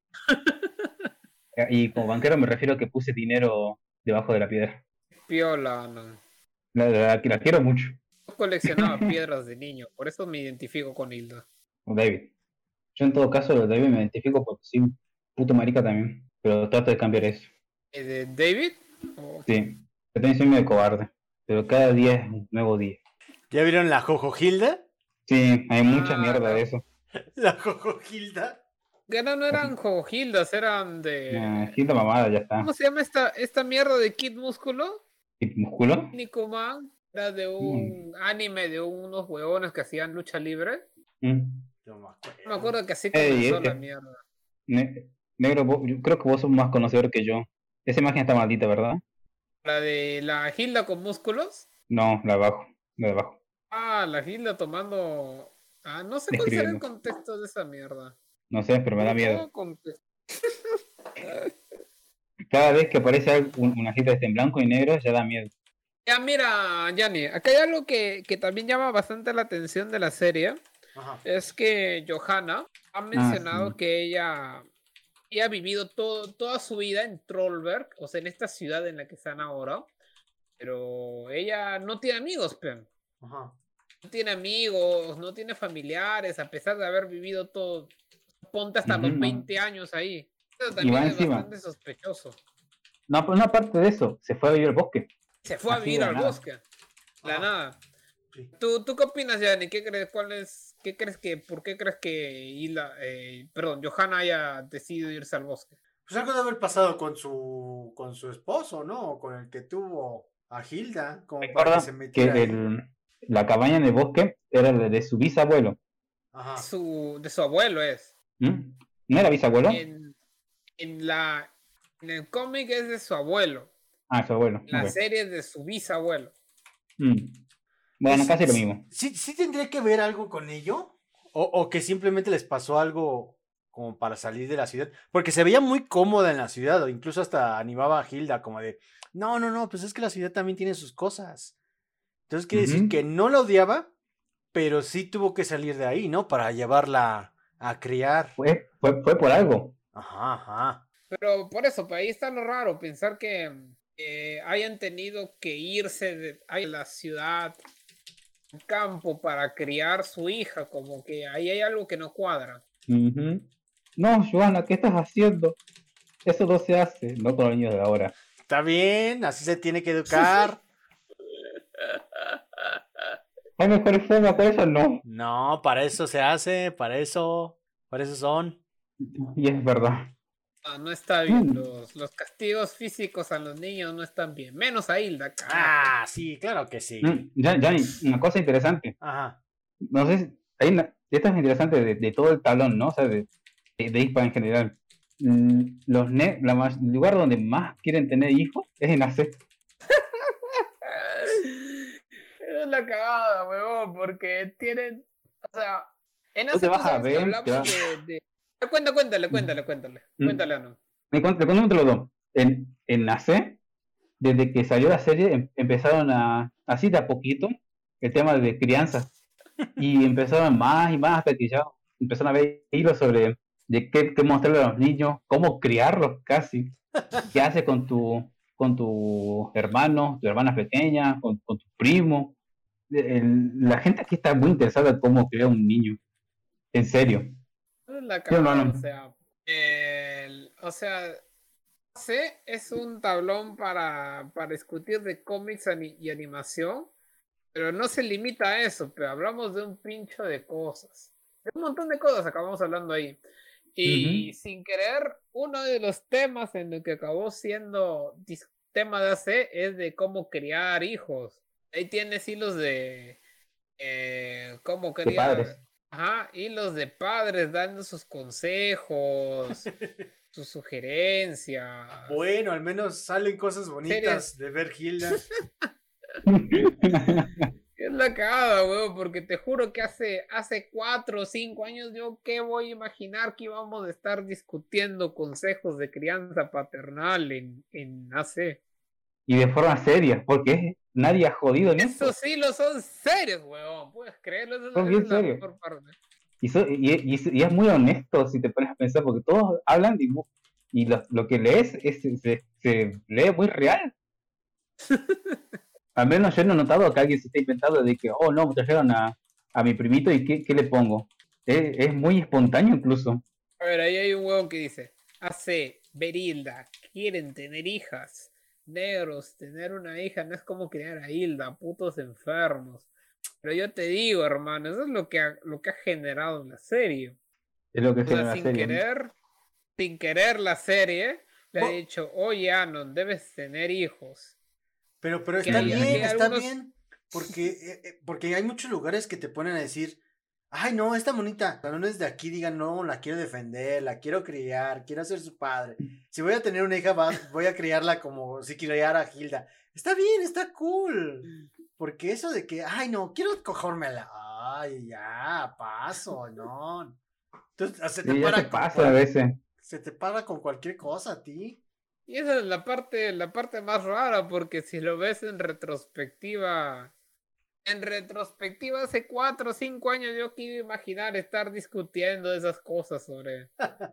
eh, Y como banquero me refiero a que puse dinero debajo de la piedra. Piola, no. La, la- la quiero mucho, Yo coleccionaba piedras de niño, por eso me identifico con Hilda. con David. Yo en todo caso, de David me identifico porque soy un puto marica también. Pero trato de cambiar eso. ¿Eh, ¿De David? Oh, Sí, yo también soy medio cobarde. Pero cada día es un nuevo día. ¿Ya vieron la Jojo Hilda? Sí, hay mucha Ah, mierda no. de eso. La Jojo Hilda. que no, no eran Jojildas, eran de... Eh, Quinta mamada, ya está. ¿Cómo se llama esta, esta mierda de Kid Músculo? ¿Y músculo? Nikuman. Era de un anime de unos huevones que hacían lucha libre. Mm. No me acuerdo. No me acuerdo que así Ey, comenzó este- la mierda. Ne- Negro, vos- yo creo que vos sos más conocedor que yo. Esa imagen está maldita, ¿verdad? La de la Hilda con músculos. No, la de abajo, la de abajo. Ah, la Hilda tomando... Ah, no sé cuál será el Escribiendo. contexto de esa mierda. No sé, pero me da No, miedo. conte- Cada vez que aparece algo- un- una cita en blanco y negro, ya da miedo. Ya, mira, Yanni, acá hay algo que, que también llama bastante la atención de la serie. Ajá. Es que Johanna ha mencionado sí. que ella, ella ha vivido todo, toda su vida en Trollberg, o sea, en esta ciudad en la que están ahora. Pero ella no tiene amigos, pe. Ajá. No tiene amigos, no tiene familiares, a pesar de haber vivido todo, ponte hasta Ujú, los no. veinte años ahí. Eso Y también va es encima. bastante sospechoso. No, pero una parte de eso, se fue a vivir al bosque. Se fue a Así vivir de al nada. bosque. La Ajá. nada. Sí. ¿Tú, ¿Tú qué opinas, Yanni? ¿Qué crees? ¿Cuál es? ¿Qué crees que? ¿Por qué crees que Hilda, eh, perdón, Johanna haya decidido irse al bosque? Pues algo de haber pasado con su con su esposo, ¿no? O con el que tuvo a Hilda, como para Recuerda que se que metiera ahí. el- la cabaña en el bosque era de, de su bisabuelo. Ajá. Su, de su abuelo es. ¿Mm? ¿No era bisabuelo? En, en la en el cómic es de su abuelo. Ah, su abuelo. En la ok. serie es de su bisabuelo. Mm. Bueno, Es- casi lo sí- mismo. ¿Sí, sí tendría que ver algo con ello? O, ¿O que simplemente les pasó algo como para salir de la ciudad? Porque se veía muy cómoda en la ciudad, o incluso hasta animaba a Hilda como de, no, no, no, pues es que la ciudad también tiene sus cosas. Entonces quiere decir Ujú. que no la odiaba, pero sí tuvo que salir de ahí, ¿no? Para llevarla a criar. Fue, fue, fue por algo. Ajá, ajá. Pero por eso, pues ahí está lo raro, pensar que eh, hayan tenido que irse de a la ciudad, al campo, para criar su hija, como que ahí hay algo que no cuadra. Ujú. No, Joana, ¿qué estás haciendo? Eso no se hace, no con los niños de ahora. Está bien, así se tiene que educar. Hay mejores formas, por eso no. No, para eso se hace, para eso, para eso son. Y es verdad. No, no está bien. Mm. Los, los castigos físicos a los niños no están bien. Menos a Hilda, carajo. Ah, sí, claro que sí. Mm, Ya, Gianni, una cosa interesante. Ajá. No sé si hay una- esto es interesante de, de todo el tablón, ¿no? O sea, de, de, de I S P A en general. Mm, Los ne- la más- el lugar donde más quieren tener hijos es en A C. Es la cagada, huevón, porque tienen. O sea, en Tú hace te vas tú a sabes que ver, hablamos te vas- de. de... Cuéntale, cuéntale, cuéntale, cuéntale. Mm. Cuéntale, no. Me cuento, te cuento los dos. En, en A C, desde que salió la serie, em- empezaron a, así de a poquito, el tema de crianza. Y empezaron más y más hasta que ya empezaron a ver hilos sobre de qué, qué mostrarle a los niños, cómo criarlos casi, qué hace con tu con tus hermanos, tu hermana pequeña, con, con tu primo. El- la gente aquí está muy interesada en cómo criar un niño, en serio. Es la Sí, cagada, hermano. o sea. el- o sea, C es un tablón para, para discutir de cómics ani- y animación, pero no se limita a eso, pero hablamos de un pincho de cosas. De un montón de cosas acabamos hablando ahí. Y Ujú. sin querer, uno de los temas en el que acabó siendo dis- tema de A C es de cómo criar hijos. Ahí tienes hilos de eh, cómo De criar, padres. ajá, hilos de padres dando sus consejos, sus sugerencias, Bueno, al menos salen cosas bonitas series. de ver Hilda. Es la cagada, weón, porque te juro que hace, hace cuatro o cinco años yo qué voy a imaginar que íbamos a estar discutiendo consejos de crianza paternal en, en A C. Y de forma seria, porque nadie ha jodido en esto. Eso sí lo son serios, weón, puedes creerlo, esa es, Son esa bien es la serios. mejor parte. Y, so- y, y- y es muy honesto si te pones a pensar, porque todos hablan y, y lo, lo que lees es, se, se lee muy real. Al menos yo no he notado que alguien se esté inventando de que, oh no, me trajeron a, a mi primito y ¿qué, qué le pongo? Es, es muy espontáneo incluso. A ver, ahí hay un huevón que dice, A C, Berilda, quieren tener hijas. Negros, tener una hija no es como criar a Hilda, putos enfermos. Pero yo te digo, hermano, eso es lo que ha, lo que ha generado la serie. Es lo que O se sea, en la sin serie. querer, sin querer la serie le ha Bo- dicho, oye, Anon, debes tener hijos. Pero, pero Que está hay- bien, hay está algunos- bien. Porque, eh, eh, porque hay muchos lugares que te ponen a decir, ay no, esta monita, salones de aquí digan, no, la quiero defender, la quiero criar, quiero ser su padre. Si voy a tener una hija, va- voy a criarla como si criara a Hilda. Está bien, está cool. Porque eso de que, ay no, quiero cojármela. Ay, ya, paso, no. Entonces, se te Sí, ya para se con pasa cual- a veces. se te para con cualquier cosa a ti. Y esa es la parte, la parte más rara, porque si lo ves en retrospectiva, en retrospectiva hace cuatro o cinco años yo quiero imaginar estar discutiendo esas cosas sobre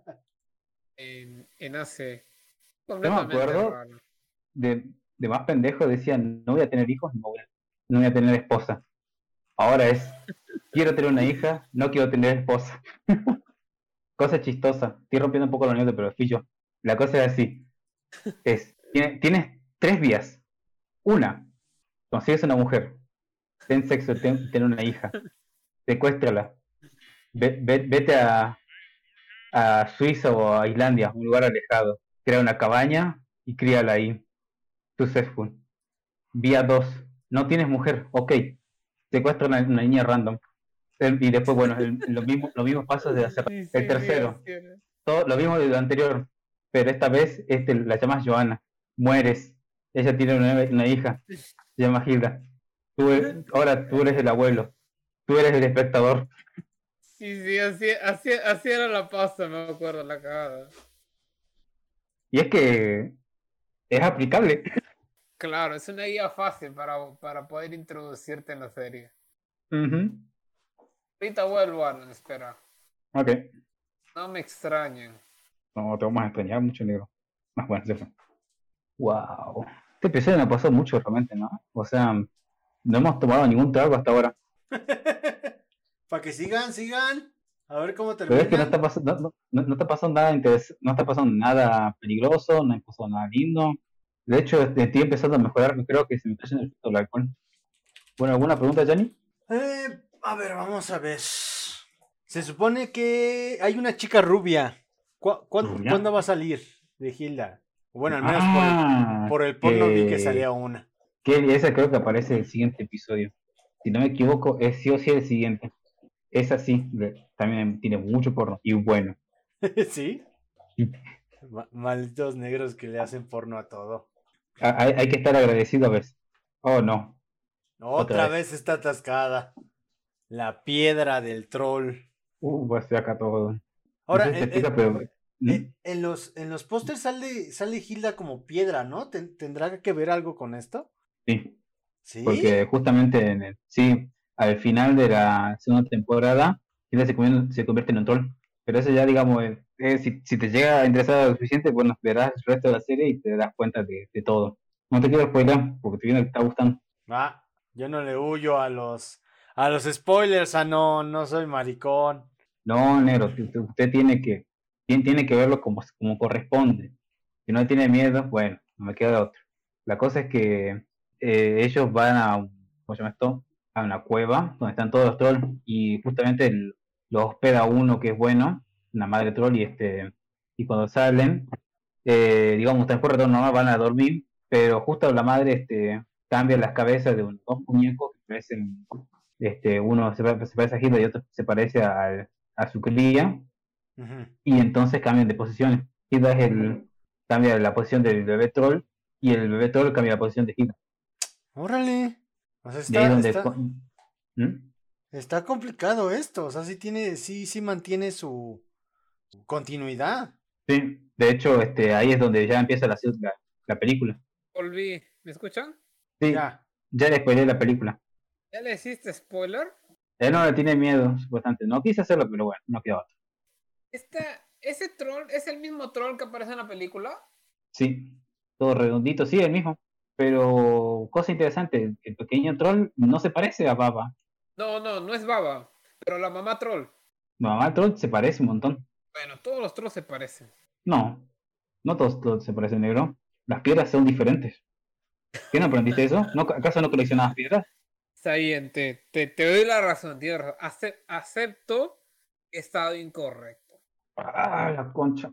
en, en A C. Completamente acuerdo. raro. De, de más pendejo decían, no voy a tener hijos, no voy a, no voy a tener esposa. Ahora es, quiero tener una hija, no quiero tener esposa. Cosa chistosa. Estoy rompiendo un poco la unión, pero fui yo. La cosa es así. Es, tiene- tienes tres vías. Una, consigues una mujer, ten sexo, ten, ten una hija, secuéstrala, ve- ve- vete a, a Suiza o a Islandia, un lugar alejado, crea una cabaña y críala ahí. Successful. Vía dos, no tienes mujer, ok, secuestra una, una niña random. El- y después, bueno, el- los mismos los mismos pasos de hacer. Sí, sí, El sí, tercero, así era. todo lo mismo de lo anterior, pero esta vez este, la llamas Joana, mueres, ella tiene una, una hija, se llama Hilda, tú, e- ahora tú eres el abuelo, tú eres el espectador, Sí, sí, así, así, así era la pasta, me acuerdo, la cagada. y es que es aplicable. Claro, es una guía fácil para, para poder introducirte en la serie. Ujú. Ahorita vuelvo, Alan, espera. Ok, No me extrañen. no te vamos a extrañar mucho, negro. Más bueno, se fue. Wow, este episodio me pasó mucho realmente, ¿no? O sea, no hemos tomado ningún trago hasta ahora. Para que sigan, sigan. A ver cómo Pero es que no terminan. está pasando, no, no, no está pasando nada interes- no está pasando nada peligroso, no está pasando nada lindo. De hecho, este, estoy empezando a mejorar, creo que se me está yendo el efecto del alcohol. Bueno, ¿alguna pregunta, Gianni? Eh, a ver, vamos a ver. Se supone que hay una chica rubia ¿Cu- cuándo, Ya. ¿Cuándo va a salir de Hilda? Bueno, al menos Ah, por el, por el porno vi que que- salía una. que esa creo que aparece en el siguiente episodio. Si no me equivoco, es sí o sí el siguiente. Esa sí, le- también tiene mucho porno y bueno. ¿Sí? Ma- malditos negros que le hacen porno a todo. Ah, Hay, hay que estar agradecido a veces. Oh, no. Otra Otra vez está atascada. La piedra del troll. Uh, pues se acá todo. No Ahora, sé si te en, explica, en- pero. ¿Mm? en- en los, en los pósters sale, sale Hilda como piedra, ¿no? ¿Ten- ¿Tendrá que ver algo con esto? Sí, ¿Sí? porque justamente en el, sí, al final de la segunda temporada, Hilda se, convierte- se convierte en un troll. Pero eso ya, digamos, eh, eh, si, si te llega a interesar lo suficiente, bueno, verás el resto de la serie y te das cuenta de, de todo. No te quiero spoiler, porque te viene que está gustando. Ah, yo no le huyo a los, a los spoilers, ah, no, no soy maricón. No, negro, t- t- usted tiene que, tiene, tiene que verlo como, como corresponde. Si no tiene miedo, bueno, no me queda otra. La cosa es que eh, ellos van a, un- ¿cómo se llama esto? A una cueva donde están todos los trolls y justamente el- los hospeda uno que es bueno, una madre troll, y este y cuando salen, eh, digamos, después retorno normal van a dormir, pero justo la madre este, cambia las cabezas de un- dos muñecos que parecen, este, uno se, pa- se parece a Hitler y otro se parece a, a su cría, Ujú. y entonces cambian de posiciones. Hilda es el, cambia la posición del bebé troll y el bebé troll cambia la posición de Hilda. Órale. O sea, De ahí está, donde... está, ¿Mm? está complicado esto. O sea, sí tiene, sí, sí mantiene su continuidad. Sí, de hecho, este, ahí es donde ya empieza la, la, la película. Volví. ¿Me escuchan? Sí, Ya. ya le spoilé la película. ¿Ya le hiciste spoiler? Él no le tiene miedo, supuestamente. No quise hacerlo, pero bueno, no quedó otro. Esta, ¿Ese troll es el mismo troll que aparece en la película? Sí, todo redondito, sí, el mismo. Pero, cosa interesante, el pequeño troll no se parece a Baba. No, no, no es Baba. Pero la mamá troll. Mamá troll se parece un montón. Bueno, todos los trolls se parecen. No, no todos, todos se parecen, negro. Las piedras son diferentes. ¿Qué no aprendiste eso? ¿No, ¿Acaso no coleccionabas piedras? Está bien, te, te, te doy la razón, tienes razón. Acep- acepto que he estado incorrecto. Ah, la concha.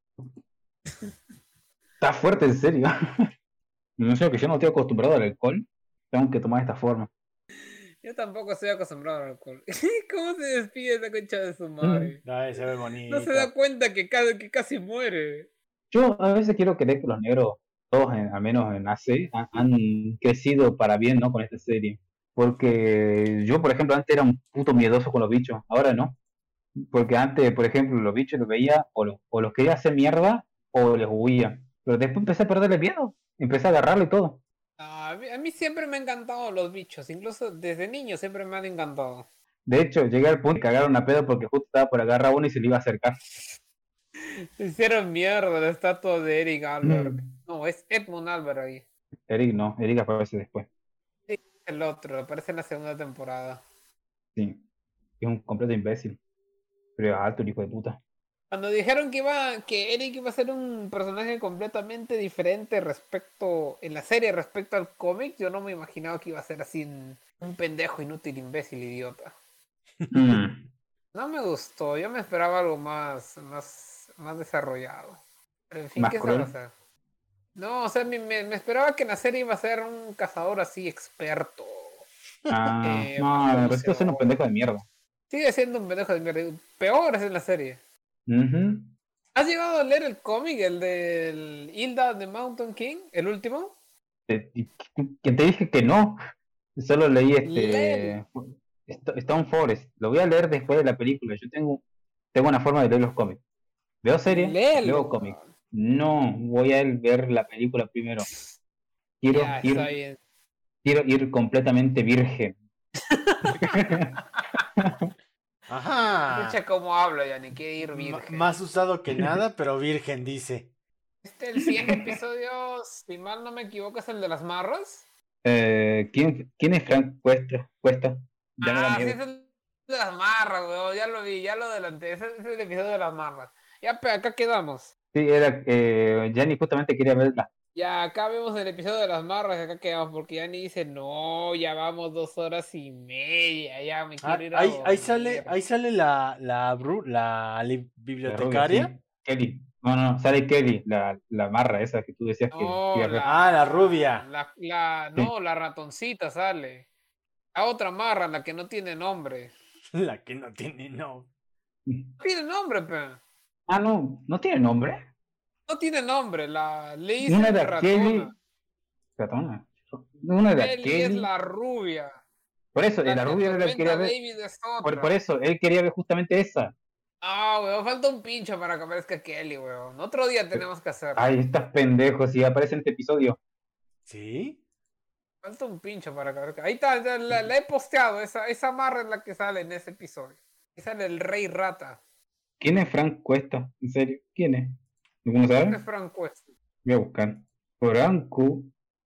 Está fuerte, en serio. No sé que yo no estoy acostumbrado al alcohol. Tengo que tomar esta forma. Yo tampoco estoy acostumbrado al alcohol. ¿Cómo se despide esa concha de su madre? Ay, se ve bonito. No se da cuenta que casi, que casi muere. Yo a veces quiero creer que los negros, todos en- al menos en A C, han, han crecido para bien, ¿no? Con esta serie. Porque yo, por ejemplo, antes era un puto miedoso con los bichos. Ahora no. Porque antes, por ejemplo, los bichos los veía o, los- o los quería hacer mierda o les huía. Pero después empecé a perderle miedo. Empecé a agarrarlo y todo. A mí, a mí siempre me han encantado los bichos. Incluso desde niño siempre me han encantado. De hecho, llegué al punto de cagar una pedo porque justo estaba por agarrar a uno y se le iba a acercar. Hicieron mierda la estatua de Eric Albert. Mm. No, es Edmund Albert ahí. Eric no, Eric aparece después. El otro, aparece en la segunda temporada. Sí. Es un completo imbécil. Pero es alto el hijo de puta. Cuando dijeron que iba, que Eric iba a ser un personaje completamente diferente respecto, en la serie respecto al cómic, yo no me imaginaba que iba a ser así un, un pendejo inútil, imbécil, idiota. Mm. No me gustó, yo me esperaba algo más, más, más desarrollado. Pero en fin, Más ¿qué se va a cruel. hacer? No, o sea, me, me- me esperaba que en la serie iba a ser un cazador así experto. Ah, Eh, no, más resulta ser un conocedor. pendejo de mierda. Sigue siendo un pendejo de mierda. Peor es en la serie. Ujú. ¿Has llegado a leer el cómic, el del Hilda the Mountain King, el último? Te- y- Que te dije que no. Solo leí este Léelo. Sto- Stone Forest. Lo voy a leer después de la película. Yo tengo, tengo una forma de leer los cómics. Veo series, Léelo. leo cómics. No, voy a ver la película primero. Quiero Ya, ir, está bien. quiero ir completamente virgen. Ajá. Escucha cómo habla, ya ni quiere ir Ma- virgen. más usado que nada, pero virgen dice. Este, el siguiente episodio, si mal no me equivoco, es el de las marras. Eh, ¿quién, ¿Quién es Frank Cuesta? Cuesta? Ya me da Ah, sí, miedo. es el de las marras, weón. Ya lo vi, ya lo adelanté. Ese ese es el episodio de las marras. Ya, pe, acá quedamos. Sí, era, eh, Gianni justamente quería verla. Ya, acá vemos el episodio de las marras. Acá quedamos porque ya ni dice, no, ya vamos dos horas y media. Ya me Ah, quiero ir a ahí, ahí dormir". sale, ahí sale la, la, bru- la li- La rubia, bibliotecaria. sí. Kelly. No, no, sale Kelly, la, la marra esa que tú decías que No, iba a ver. la, Ah, la rubia. la, la, Sí. no, la ratoncita sale. La otra marra, la que no tiene nombre. La que no tiene no. No tiene nombre, pe. Ah, no, no tiene nombre. No tiene nombre, la le Una dicen de Kelly. ratona. Ratona. Una de Kelly es Kelly. la rubia. Por eso, La la que rubia era la que quería atormenta a ver. David es Por, otra. por eso, él quería ver justamente esa. Ah, weón, falta un pincho para que aparezca Kelly, weón. Otro día tenemos que hacerlo. Ay, estás pendejos, si aparece en este episodio. ¿Sí? Falta un pincho para que aparezca. Ahí está, ya la, la he posteado. Esa, esa marra es la que sale en ese episodio. Ahí sale el rey rata. ¿Quién es Frank Cuesta? ¿En serio? ¿Quién es? ¿Cómo ¿Quién sabes? es Frank Cuesta? Voy a buscar. Franco.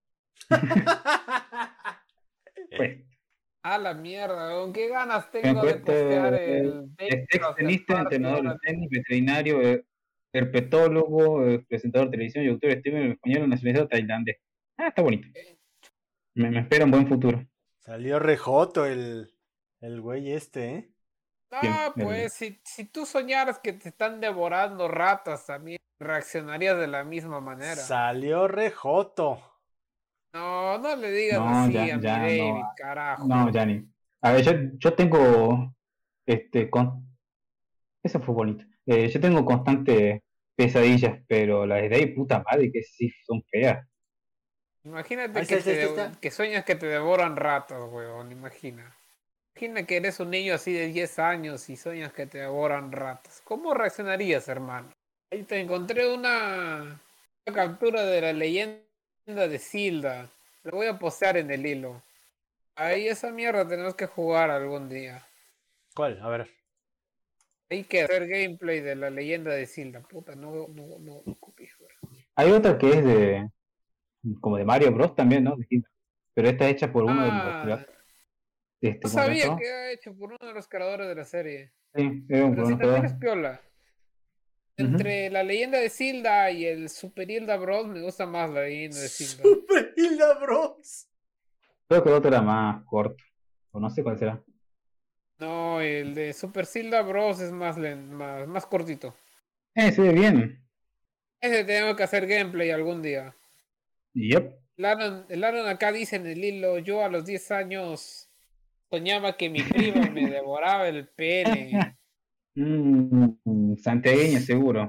Pues, A la mierda, weón. Qué ganas Frank tengo de Cuesta postear es el es David After tenista, Party entrenador de ahora. tenis, veterinario, eh, herpetólogo, eh, presentador de televisión y autor de streamer español nacionalizado tailandés. Ah, está bonito. Me, me espera un buen futuro. Salió rejoto el, el güey este, ¿eh? Ah, ¿Quién? pues si, si tú soñaras que te están devorando ratas, también reaccionarías de la misma manera. Salió rejoto. No, no le digas No, así ya, a mi ya, David, no. carajo. No, Yanni. A ver, yo, yo tengo. Este, con... Eso fue bonito. Eh, yo tengo constantes pesadillas, pero las de ahí, puta madre, que sí son feas. Imagínate Ahí que, está, ahí te está, ahí de- está. que sueñas que te devoran ratas, weón, imagina. Imagina que eres un niño así de diez años y sueñas que te devoran ratas. ¿Cómo reaccionarías, hermano? Ahí te encontré una, una captura de la leyenda de Zelda. Lo voy a postear en el hilo. Ahí esa mierda tenemos que jugar algún día. ¿Cuál? A ver. Hay que hacer gameplay de la leyenda de Zelda. Puta, no, no, no, no copies, weón. Hay otra que es de. Como de Mario Bros. También, ¿no? Distinta. Pero esta hecha por uno de los. Ah, Este, no ¿cómo se sabía llama que esto? era hecho por uno de los creadores de la serie. Sí, era un Pero por sí, unos también es creadores. piola. Ujú. Entre la leyenda de Zelda y el Super Hilda Bros. Me gusta más la leyenda de Zelda. Super Hilda Bros. Creo que el otro era más corto. O no sé cuál será. No, el de Super Zelda Bros. Es más, len- más, más cortito. Eh, se ve bien. Ese tenemos que hacer gameplay algún día. Yep. El Aaron, el Aaron acá dice en el hilo, yo a los diez años soñaba que mi prima me devoraba el pene. Mm, santiagueño, seguro.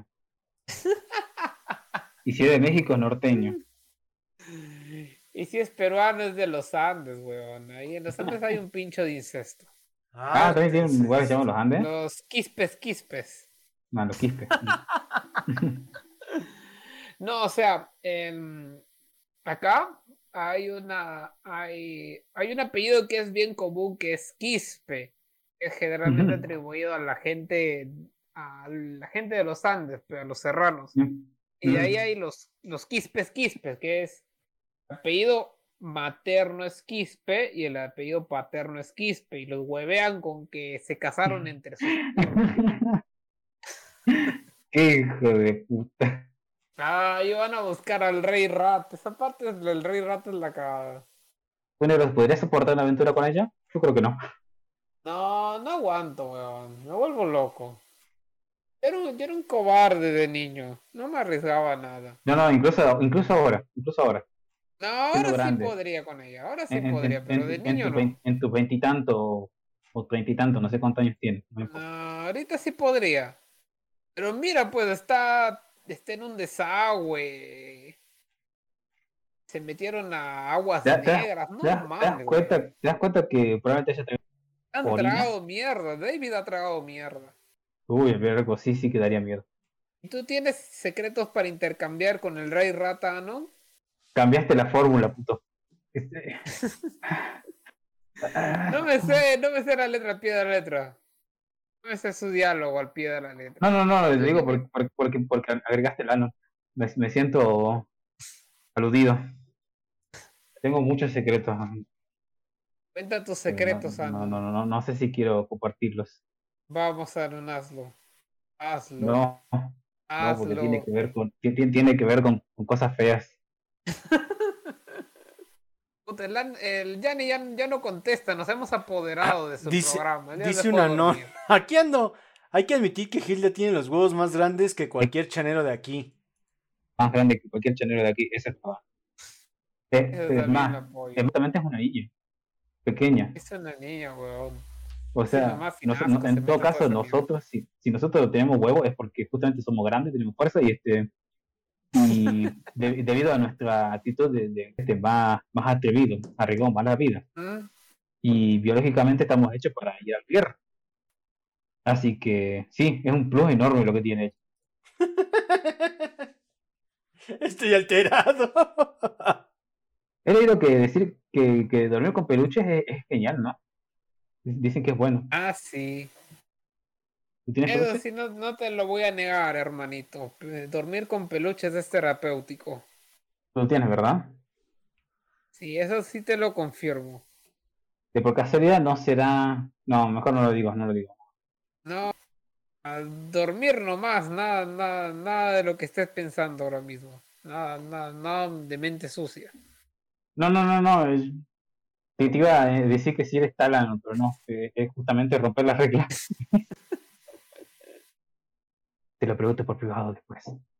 Y si es de México, norteño. Y si es peruano es de los Andes, weón. Ahí en los Andes hay un pincho de incesto. Ah, también tiene un entonces- lugar que se llama Los Andes. Los quispes, quispes. No, los Quispe. No, o sea, em, acá hay una, hay, hay un apellido que es bien común que es Quispe, que es generalmente Ujú. atribuido a la gente, a la gente de los Andes, pero a los serranos. Mm. Y de ahí Mm. hay los, los Quispes Quispes, que es el apellido materno es Quispe y el apellido paterno es Quispe, y los huevean con que se casaron entre sus. Qué hijo de puta. Ah, y van a buscar al Rey Rat. Esa parte del Rey Rat es la cagada. Bueno, ¿los podrías soportar una aventura con ella? Yo creo que no. No, no aguanto, weón. Me vuelvo loco. Yo era, un, yo era un cobarde de niño. No me arriesgaba a nada. No, no, incluso, incluso ahora. Incluso ahora. No, Siendo ahora sí grande. podría con ella. Ahora sí En, en- podría, en- pero de en- en niño tus no. vein- en tus veintitantos o treinta y tantos, no sé cuántos años tienes. No importa. No, ahorita sí podría. Pero mira, pues está, está en un desagüe. Se metieron a aguas ¿Te, te das- negras. No te das- te das mames, cuenta, güey. te das cuenta que probablemente haya tenido Han orina? tragado mierda. David ha tragado mierda. Uy, el vergo, sí, sí que daría miedo. ¿Y tú tienes secretos para intercambiar con el Rey Rata, no? Cambiaste la fórmula, puto. Este- No me sé, no me sé la letra al pie de la letra. No me sé su diálogo al pie de la letra. No, no, no, te digo porque, porque, porque, porque agregaste el ano. Me, me siento aludido. Tengo muchos secretos. Cuenta tus pero secretos, no, Ana. no, no, no, no, no sé si quiero compartirlos. Vamos, Aaron, hazlo. Hazlo. No, no, hazlo. porque tiene que ver con, tiene, tiene que ver con, con cosas feas. Puta, el, An- el Yanni ya, ya no contesta, nos hemos apoderado de su Dice, programa. él ya dice dejó una de no. dormir. Aquí ando. Hay que admitir que Hilda tiene los huevos más grandes que cualquier chanero de aquí. Más grande que cualquier chanero de aquí, esa es la Es, Eso es también lo más, apoyo. exactamente es una niña, pequeña. Es una niña, weón. O Sí, sea, nomás sin nos- asco no- se en todo mete caso, toda esa mierda. nosotros, si, si nosotros tenemos huevos es porque justamente somos grandes, tenemos fuerza y este y de- debido a nuestra actitud de, de este, más, más atrevido, arriesgamos más la vida. ¿Mm? Y biológicamente estamos hechos para ir al guerra. Así que sí, es un plus enorme lo que tiene. Estoy alterado. He leído que decir que, que dormir con peluches es, es genial, ¿no? Dicen que es bueno. Ah, sí. ¿Tú tienes Eso peluches? sí, no, no te lo voy a negar, hermanito. Eh, Dormir con peluches es terapéutico. Tú lo tienes, ¿verdad? Sí, eso sí te lo confirmo. De por casualidad no será... No, mejor no lo digo, no lo digo. No, a dormir nomás, nada, nada, nada de lo que estés pensando ahora mismo. Nada, nada, nada de mente sucia. No, no, no, no. es- Te, te iba a decir que sí eres talano, pero no. eh, Es justamente romper las reglas. Te lo pregunto por privado después.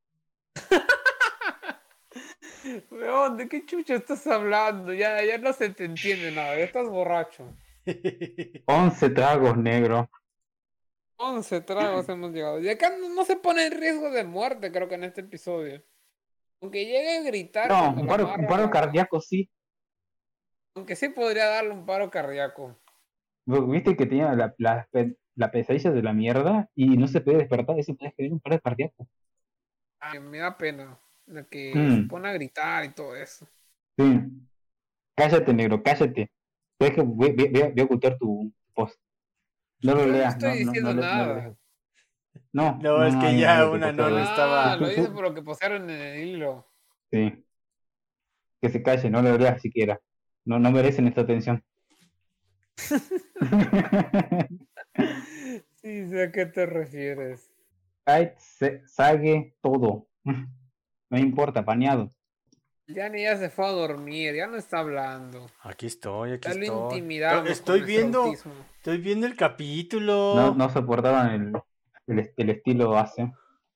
Weón, ¿de qué chucha estás hablando? Ya, ya no se te entiende nada, ya estás borracho. Once tragos, negro. once tragos hemos llegado. Y acá no, no se pone en riesgo de muerte, creo que en este episodio. Aunque llegue a gritar No, cuando un la paro, un amarra paro la- cardíaco sí. Aunque sí podría darle un paro cardíaco. Viste que tenía la, la, pe- la pesadilla de la mierda y no se puede despertar. Eso puede tener un paro cardíaco. Ay, me da pena. La que se Mm, pone a gritar y todo eso. sí. Cállate, negro, cállate. Sabes que voy, voy- voy a voy a ocultar tu post. No lo Yo no leas, no, estoy no, no, diciendo le- no lo leas. nada. No, No, no, es no que hay ya nada que una postear no lo hoy. Ah, estaba. lo hice por lo que postearon en el hilo. Sí, que se calle, no lo leas siquiera. No, no merecen esta atención. Sí, sé a qué te refieres. Ay, se, sague todo. No importa, pañado. Ya ni ya se fue a dormir, ya no está hablando. Aquí estoy, aquí Ya lo estoy. intimidamos Estoy con nuestro viendo, autismo. estoy viendo el No, capítulo. no soportaban el, el, el estilo hace.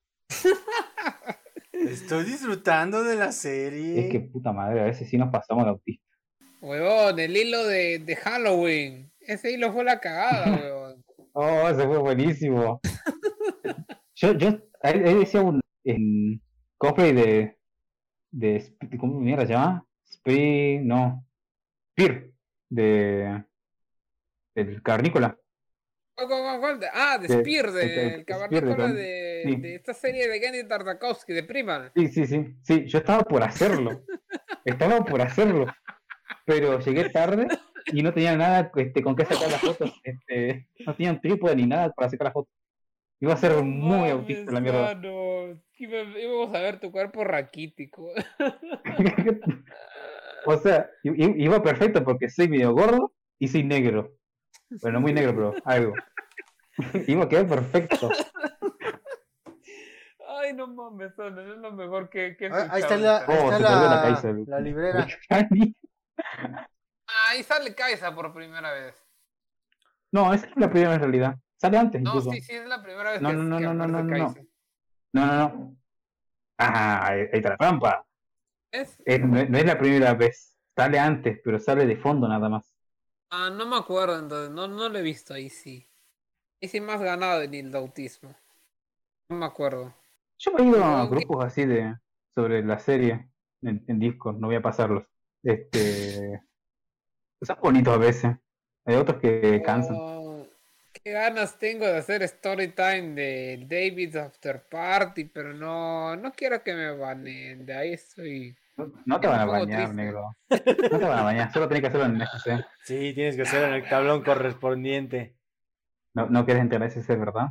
Estoy disfrutando de la Es que serie. puta madre, a veces sí nos pasamos de autista. Huevón, el hilo de, de Halloween. Ese hilo fue la cagada, huevón. Oh, ese fue buenísimo. Yo, yo, ahí, ahí decía un en cosplay de, de, Sp- ¿cómo mierda se llama? Spring, no, Spear, de, del Carnícola. ¿Cuál, cuál, cuál, cuál? Ah, de De, Spear, el, el- del Spear de cavernícola Car- de, de sí, esta serie de Genndy Tartakovsky, de Primal. sí, sí, sí, sí, yo estaba por hacerlo, estaba por hacerlo, pero llegué tarde y no tenía nada este, con qué sacar las fotos, este, no tenía un trípode ni nada para sacar las fotos. Iba a ser No muy mames, autista la mierda. mano. Iba- Íbamos a ver tu cuerpo raquítico. O sea, i- i- iba perfecto porque soy medio gordo y soy negro. Bueno, no muy negro, pero algo. Iba a quedar perfecto. Ay, no mames, son, es lo mejor que, que he Ah, ahí está escuchado la, esta ahí Oh, está se perdió la la, Kaiser. la librera. Ah, ahí sale Kaisa por primera vez. No, esa es la primera en realidad. Sale antes No, incluso. sí, sí, es la primera vez No, que, no, no, que no, no, no, aparece no, no. Kaisa. No, no, no. Ah, ahí, ahí está la trampa. ¿Es? Eh, no, no es la primera vez. Sale antes, pero sale de fondo nada más. Ah, no me acuerdo, entonces, no, no lo he visto ahí sí. Ahí sí más ganado en el autismo. No me acuerdo. Yo me he ido a Weón, ¿qué? grupos así de sobre la serie en, en Discord, no voy a pasarlos. Este, son bonitos a veces. Hay otros que cansan. Oh, qué ganas tengo de hacer story time de David's After Party, pero no, no quiero que me banen. De ahí estoy. No, no te Es van a un poco bañar, triste. negro. No te van a bañar, solo tenés que hacerlo en S C. Sí, tienes que hacer en el tablón correspondiente. No, no quieres entrar a S C, ¿verdad?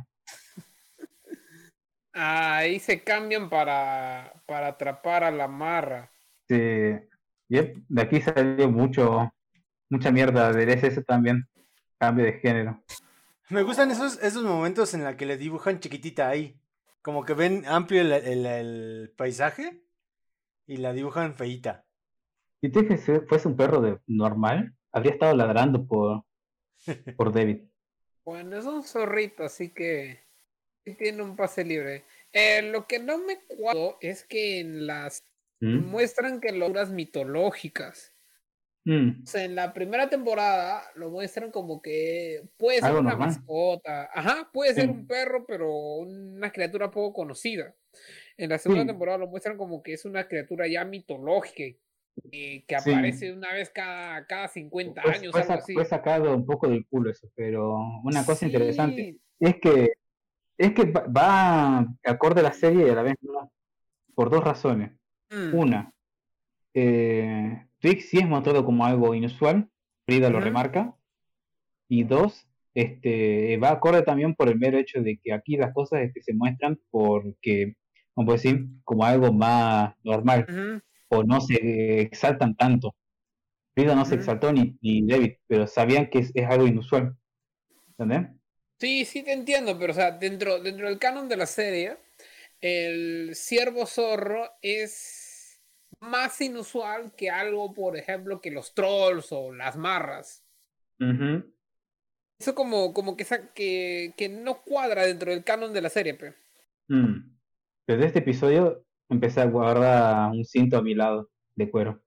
Ah, ahí se cambian para, para atrapar a la marra. Sí. Yep, de aquí salió mucho, mucha mierda del S S también. Cambio de género. Me gustan esos, esos momentos en la que le dibujan chiquitita ahí. Como que ven amplio el, el- el paisaje y la dibujan feíta. Si te fuese fuese un perro de normal, habría estado ladrando por, por David. Bueno, es un zorrito, así que Sí tiene un pase libre. Eh, lo que no me cuadro es que en las ¿Mm? muestran que logras mitológicas. Mm, O sea, en la primera temporada lo muestran como que puede ser Algo una normal. mascota. Ajá, puede ser Sí, un perro, pero una criatura poco conocida. En la segunda sí, temporada lo muestran como que es una criatura ya mitológica y que sí. aparece una vez cada, cada cincuenta Pues años, fue, algo sa- fue así. sacado un poco del culo eso, pero una cosa interesante Sí. es que es que va, va acorde a la serie y a la vez no, por dos razones. Mm, Una, eh, Twix sí es mostrado como algo inusual, Frida lo ujú, remarca, y dos, este, va acorde también por el mero hecho de que aquí las cosas este, se muestran porque, como puedo decir, como algo más normal, ujú, o no se exaltan tanto. Frida no se ujú. exaltó ni, ni David, pero sabían que es, es algo inusual, ¿entendés? Sí, sí te entiendo, pero o sea, dentro, dentro del canon de la serie, el ciervo zorro es más inusual que algo, por ejemplo, que los trolls o las marras. Ujú. Eso como, como que, sa- que, que no cuadra dentro del canon de la serie, pe. Mm. Desde este episodio empecé a guardar un cinto a mi lado de cuero.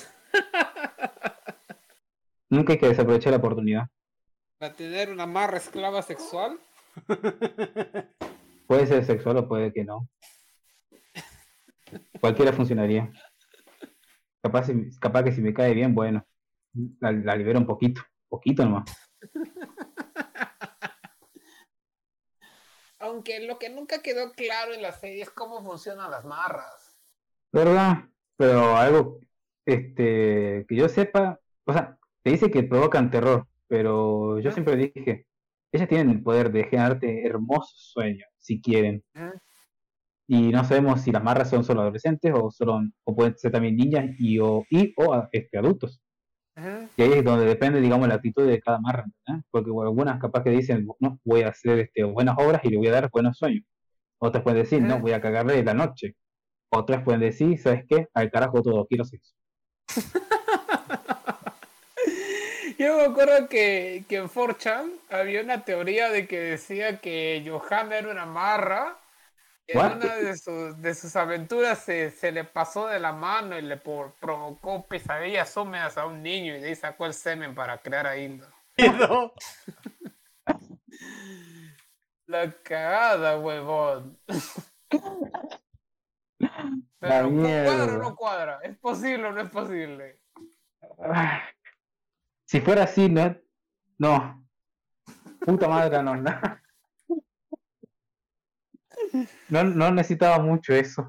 Nunca hay que desaprovechar la oportunidad. Para tener una marra esclava sexual. Puede ser sexual o puede que no. Cualquiera funcionaría. Capaz, si- capaz que si me cae bien, bueno, la, la libero un poquito, poquito nomás, Aunque lo que nunca quedó claro en la serie es cómo funcionan las marras. ¿verdad? Pero algo, este, que yo sepa, o sea, te dice que provocan terror, pero yo ¿Mm? siempre dije, ellas tienen el poder de generarte hermosos sueños, si quieren. ¿Mm? Y no sabemos si las marras son solo adolescentes o solo, o pueden ser también niñas y o, y, o este, adultos. ¿Mm? Y ahí es donde depende, digamos, la actitud de cada marra, ¿eh? Porque bueno, algunas capaz que dicen, no, voy a hacer este, buenas obras y le voy a dar buenos sueños. Otras pueden decir, no, ¿Mm? voy a cagarle la noche. Otras pueden decir, ¿sabes qué? Al carajo todo, quiero sexo. Yo me acuerdo que, que en cuatro chan había una teoría de que decía que Johanna era una marra. Y en ¿What? una de sus, de sus aventuras se, se le pasó de la mano y le por- provocó pesadillas húmedas a un niño y de ahí sacó el semen para crear a Hilda. No. La cagada, huevón. La Pero ¿cu- ¿cuadra o no mierda. cuadra? ¿Es posible o no es posible? Ah, si fuera así, no, no, puta madre, no, no, no, no necesitaba mucho eso.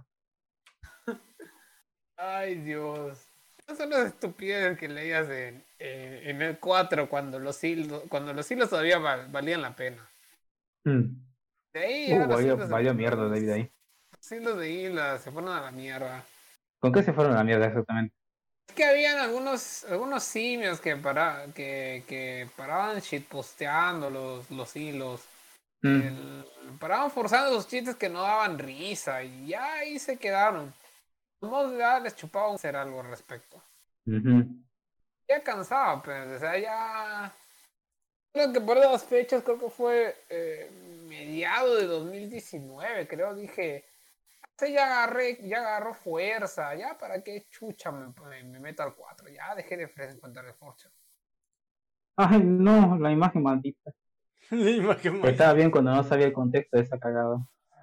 Ay, Dios. Esas son las estupideces que leías en, en, en el cuatro cuando los hilos, cuando los hilos todavía val- valían la pena. Mm. De ahí ya Uh, los vaya, hilos de vaya mierda, los, David ahí. los hilos de Hilda se fueron a la mierda. ¿Con qué se fueron a la mierda exactamente? Es que habían algunos, algunos simios que, para, que, que paraban shitposteando los, los hilos. Mm. El- paraban forzando los chistes que no daban risa y ya ahí se quedaron. Todos ya les chupaba hacer algo al respecto. Ujú. Ya cansaba, pues, o sea, ya... Creo que por esas fechas, creo que fue eh, mediado de dos mil diecinueve, creo, dije... Este ya agarré, ya agarró fuerza, ya para qué chucha me, me, me meto al cuatro, ya dejé de frecuentar el Forza. Ay, no, la imagen maldita. La imagen Estaba maldita. bien cuando no sabía el contexto de esa cagada.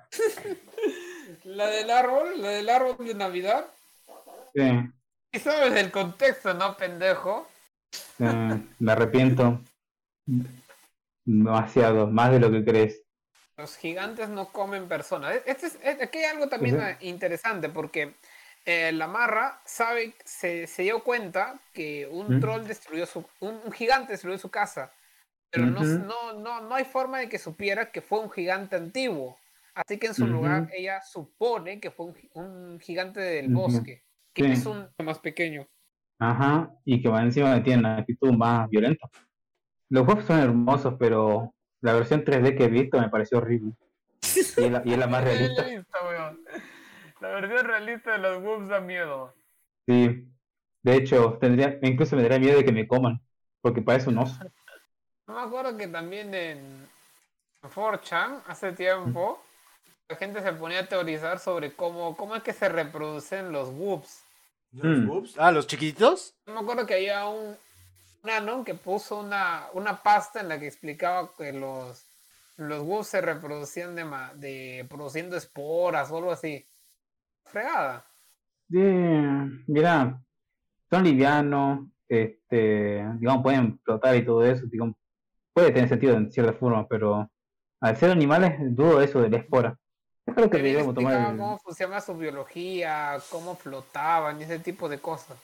La del árbol, la del árbol de Navidad. Sí, Y sabes el contexto, ¿no, pendejo? eh, me arrepiento demasiado, más de lo que crees. Los gigantes no comen personas. Este es, es- aquí hay algo también Ese- eh, interesante porque eh, la marra sabe, se, se dio cuenta que un ¿Mm? troll destruyó su, un, un gigante destruyó su casa, pero no, Ujú, no, no, no hay forma de que supiera que fue un gigante antiguo. Así que en su lugar ujú, ella supone que fue un, gi- un gigante del ujú. bosque, que Sí, es un más pequeño. ajá, y que más encima tienen una actitud más violenta. Los juegos son hermosos, pero la versión tres D que he visto me pareció horrible. Y es la, y es la más Esa ya la realista. he visto, weón. La versión realista de los wolves da miedo. Sí, de hecho, tendría, incluso me daría miedo de que me coman, porque parece un oso. No me acuerdo que también en, En cuatro chan, hace tiempo, la gente se ponía a teorizar sobre cómo, cómo es que se reproducen los whoops. ¿Los Mm. boobs? Ah, ¿los chiquititos? Yo me acuerdo que había un, un anon que puso una, una pasta en la que explicaba que los, los whoops se reproducían de, ma- de produciendo esporas o algo así. Fregada. Sí, mira, son livianos, este, digamos, pueden flotar y todo eso, digamos, puede tener sentido en cierta forma, pero al ser animales, dudo eso de la espora. Yo creo que También deberíamos tomar explicaba el... cómo funcionaba su biología, cómo flotaban y ese tipo de cosas.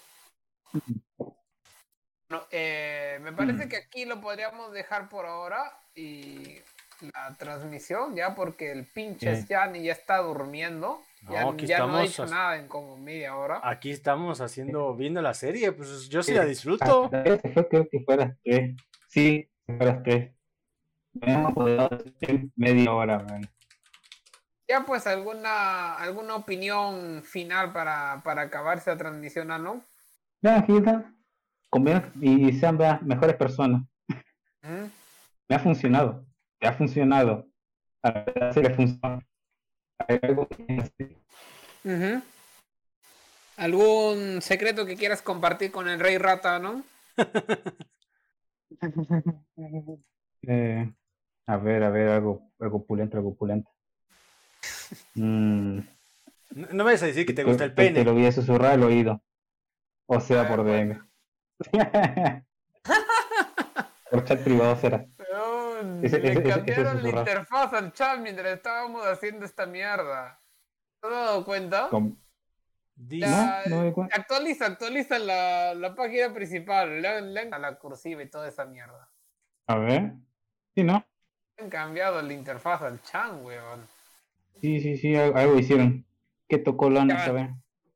No, eh, me parece Mm. que aquí lo podríamos dejar por ahora y la transmisión ya porque el pinches Eh, Yanni ya está durmiendo. Ya, No, aquí ya no ha estamos, dicho as- nada en como media hora. aquí estamos haciendo, viendo la serie, pues yo sí la eh, disfruto. hasta ese fue, creo que fue a las tres. Sí, fue a las tres. Me hemos podido hacer media hora, man. Ya pues alguna alguna opinión final para, para acabar esta transmisión, ¿ah, ¿no? Ya, Gilda, conviene y sean vea, mejores personas. ¿Mm? Me ha funcionado, me ha funcionado. A la verdad sí le funciona. Hay algo que- Ujú. ¿Algún secreto que quieras compartir con el Rey Rata, no? Eh, a ver, a ver, algo, algo opulento, algo opulento. Mm, No, no me vayas a decir que te gusta el que, que te lo pene. voy a susurrar al oído. O A sea, ver, por pues. D M. Por chat privado será. Pero Ese, le ese, ese, ese cambiaron la susurrar. interfaz al chat mientras estábamos haciendo esta mierda. ¿Te has dado cuenta? Com- Dice, No, Ya, no me cuenta. actualiza, actualiza la, la página principal. Le han, le han- a la cursiva y toda esa mierda. A ver. Sí, ¿no? Le han cambiado la interfaz al chat, weón. Sí, sí, sí, al- algo hicieron. ¿Qué tocó Lana esta Ya, vez?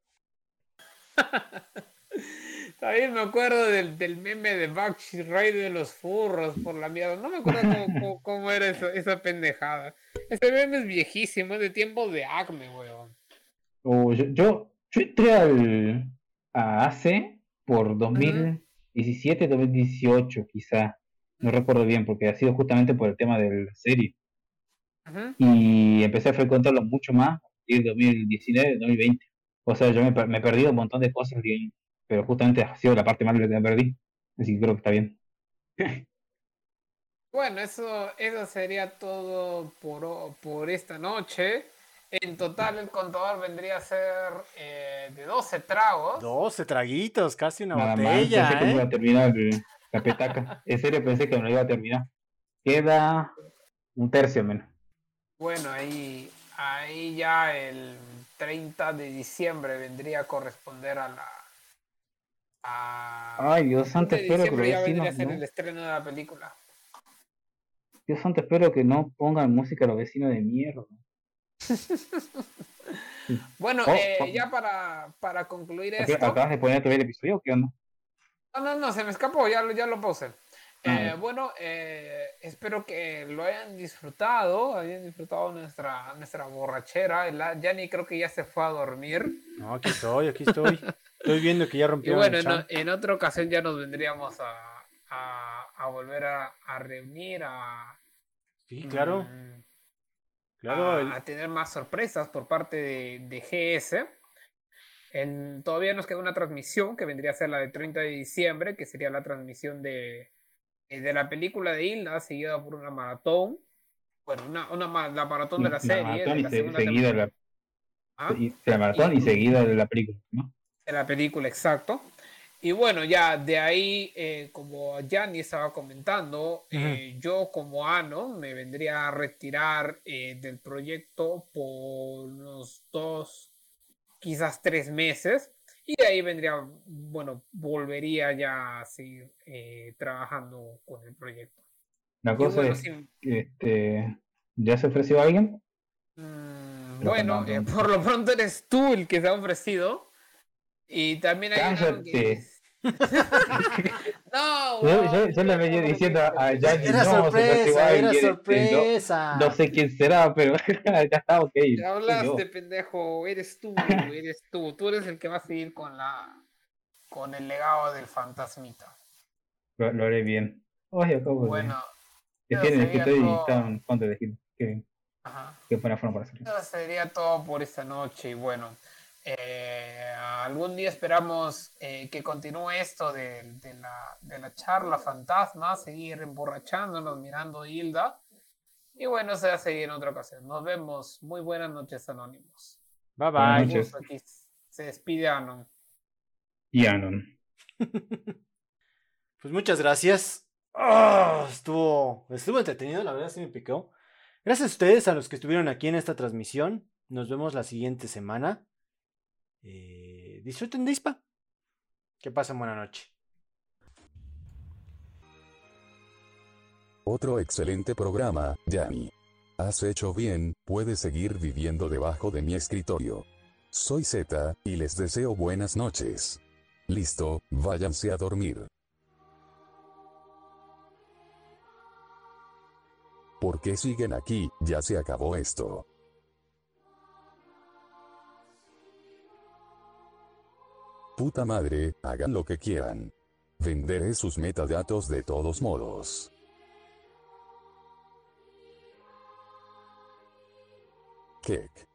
también me acuerdo del, del meme de Bakshi Rey de los furros por la mierda. No me acuerdo cómo, cómo- cómo era eso- esa pendejada. Ese meme es viejísimo, es de tiempos de Acme, weón. O yo, yo, yo entré al, a A C por Ujú, dos mil diecisiete, dos mil dieciocho, quizá. No ujú, recuerdo bien, porque ha sido justamente por el tema de la serie. ujú. Y empecé a frecuentarlo mucho más en dos mil diecinueve, dos mil veinte. O sea, yo me, per- me he perdido un montón de cosas, digamos, pero justamente ha sido la parte más de lo que me perdí. Así que creo que está bien. Bueno, eso, eso sería todo por, ho- por esta noche. En total, el contador vendría a ser eh, de doce tragos. doce traguitos, casi una Nada mal, pensé que botella, me iba a ¿eh? terminar el- la petaca. En serio pensé que me lo iba a terminar. Queda un tercio menos. Bueno, ahí, ahí ya el treinta de diciembre vendría a corresponder a la... A, Ay, Dios el santo, treinta de espero que los diciembre ya vendría a vecinos ser no. el estreno de la película. Dios santo, espero que no pongan música a los vecinos de mierda. Bueno, Oh, eh, oh, ya para, para concluir ¿ac- esto... ¿acabas de poner todavía el episodio o qué onda? No, no, no, se me escapó, ya, lo- ya lo puse. Ah, Eh, bueno, eh, espero que lo hayan disfrutado, hayan disfrutado nuestra, nuestra borrachera. El Yanni creo que ya se fue a dormir. No, aquí estoy, aquí estoy. Estoy viendo que ya Y rompieron bueno, el en, o- champ. en otra ocasión ya nos vendríamos a, a, a volver a, a reunir, a, Sí, claro, mm, claro. a, el- a tener más sorpresas por parte de, de G S. En- todavía nos queda una transmisión que vendría a ser la de treinta de diciembre, que sería la transmisión de, eh, de la película de Hilda, seguida por una maratón. Bueno, una, una ma- la maratón de la, la la serie, maratón de y la se- segunda seguida temporada. la, ¿Ah? y- la maratón y Y seguida de la película, ¿no? de la película, exacto. Y bueno, ya de ahí, eh, como Gianni estaba comentando, Ujú. eh, yo como Ano me vendría a retirar eh, del proyecto por unos dos, quizás tres meses. Y de ahí vendría, bueno, volvería ya a seguir eh, trabajando con el proyecto. La Y cosa bueno, es, sí, este, ¿ya se ofreció a alguien? mm, Creo que bueno, no, eh, no. por lo pronto eres tú el que se ha ofrecido. Y también hay un Ano que Cállate. dice... No, Yo, weón, yo, yo le venía no, diciendo a a no, Yanni, Era no, se ofreció a sorpresa, era alguien, este, no, no sorpresa. sé quién será, pero ya está, ok, te soy hablaste, yo. pendejo, eres tú, eres tú, tú eres el que va a seguir con la, con el legado del fantasmita. Lo, lo haré bien. Oye, acabo de... Bueno, Es Eso que en el sería escritorio y todo. estaban cuando elegir qué, Ajá. qué buena forma para hacer eso. Eso sería todo por esta noche. Y bueno, eh, algún día esperamos eh, que continúe esto de, de la, de la charla fantasma, seguir emborrachándonos, mirando Hilda. Y bueno, eso ya sería en otra ocasión. Nos vemos. Muy buenas noches, Anónimos. Bye Buenas bye. noches. Aquí se despide Anon. Y Anon. Pues muchas gracias. Ah, estuvo, estuvo entretenido, la verdad sí me picó. Gracias a ustedes, a los que estuvieron aquí en esta transmisión. Nos vemos la siguiente semana. Eh, disfruten de Ispa. Que pasen buena noche. Otro excelente programa, Yanni. Has hecho bien, puedes seguir viviendo debajo de mi escritorio. Soy Z, y les deseo buenas noches. Listo, váyanse a dormir. ¿Por qué siguen aquí? Ya se acabó esto. Puta madre, hagan lo que quieran. Venderé sus metadatos de todos modos. Kek.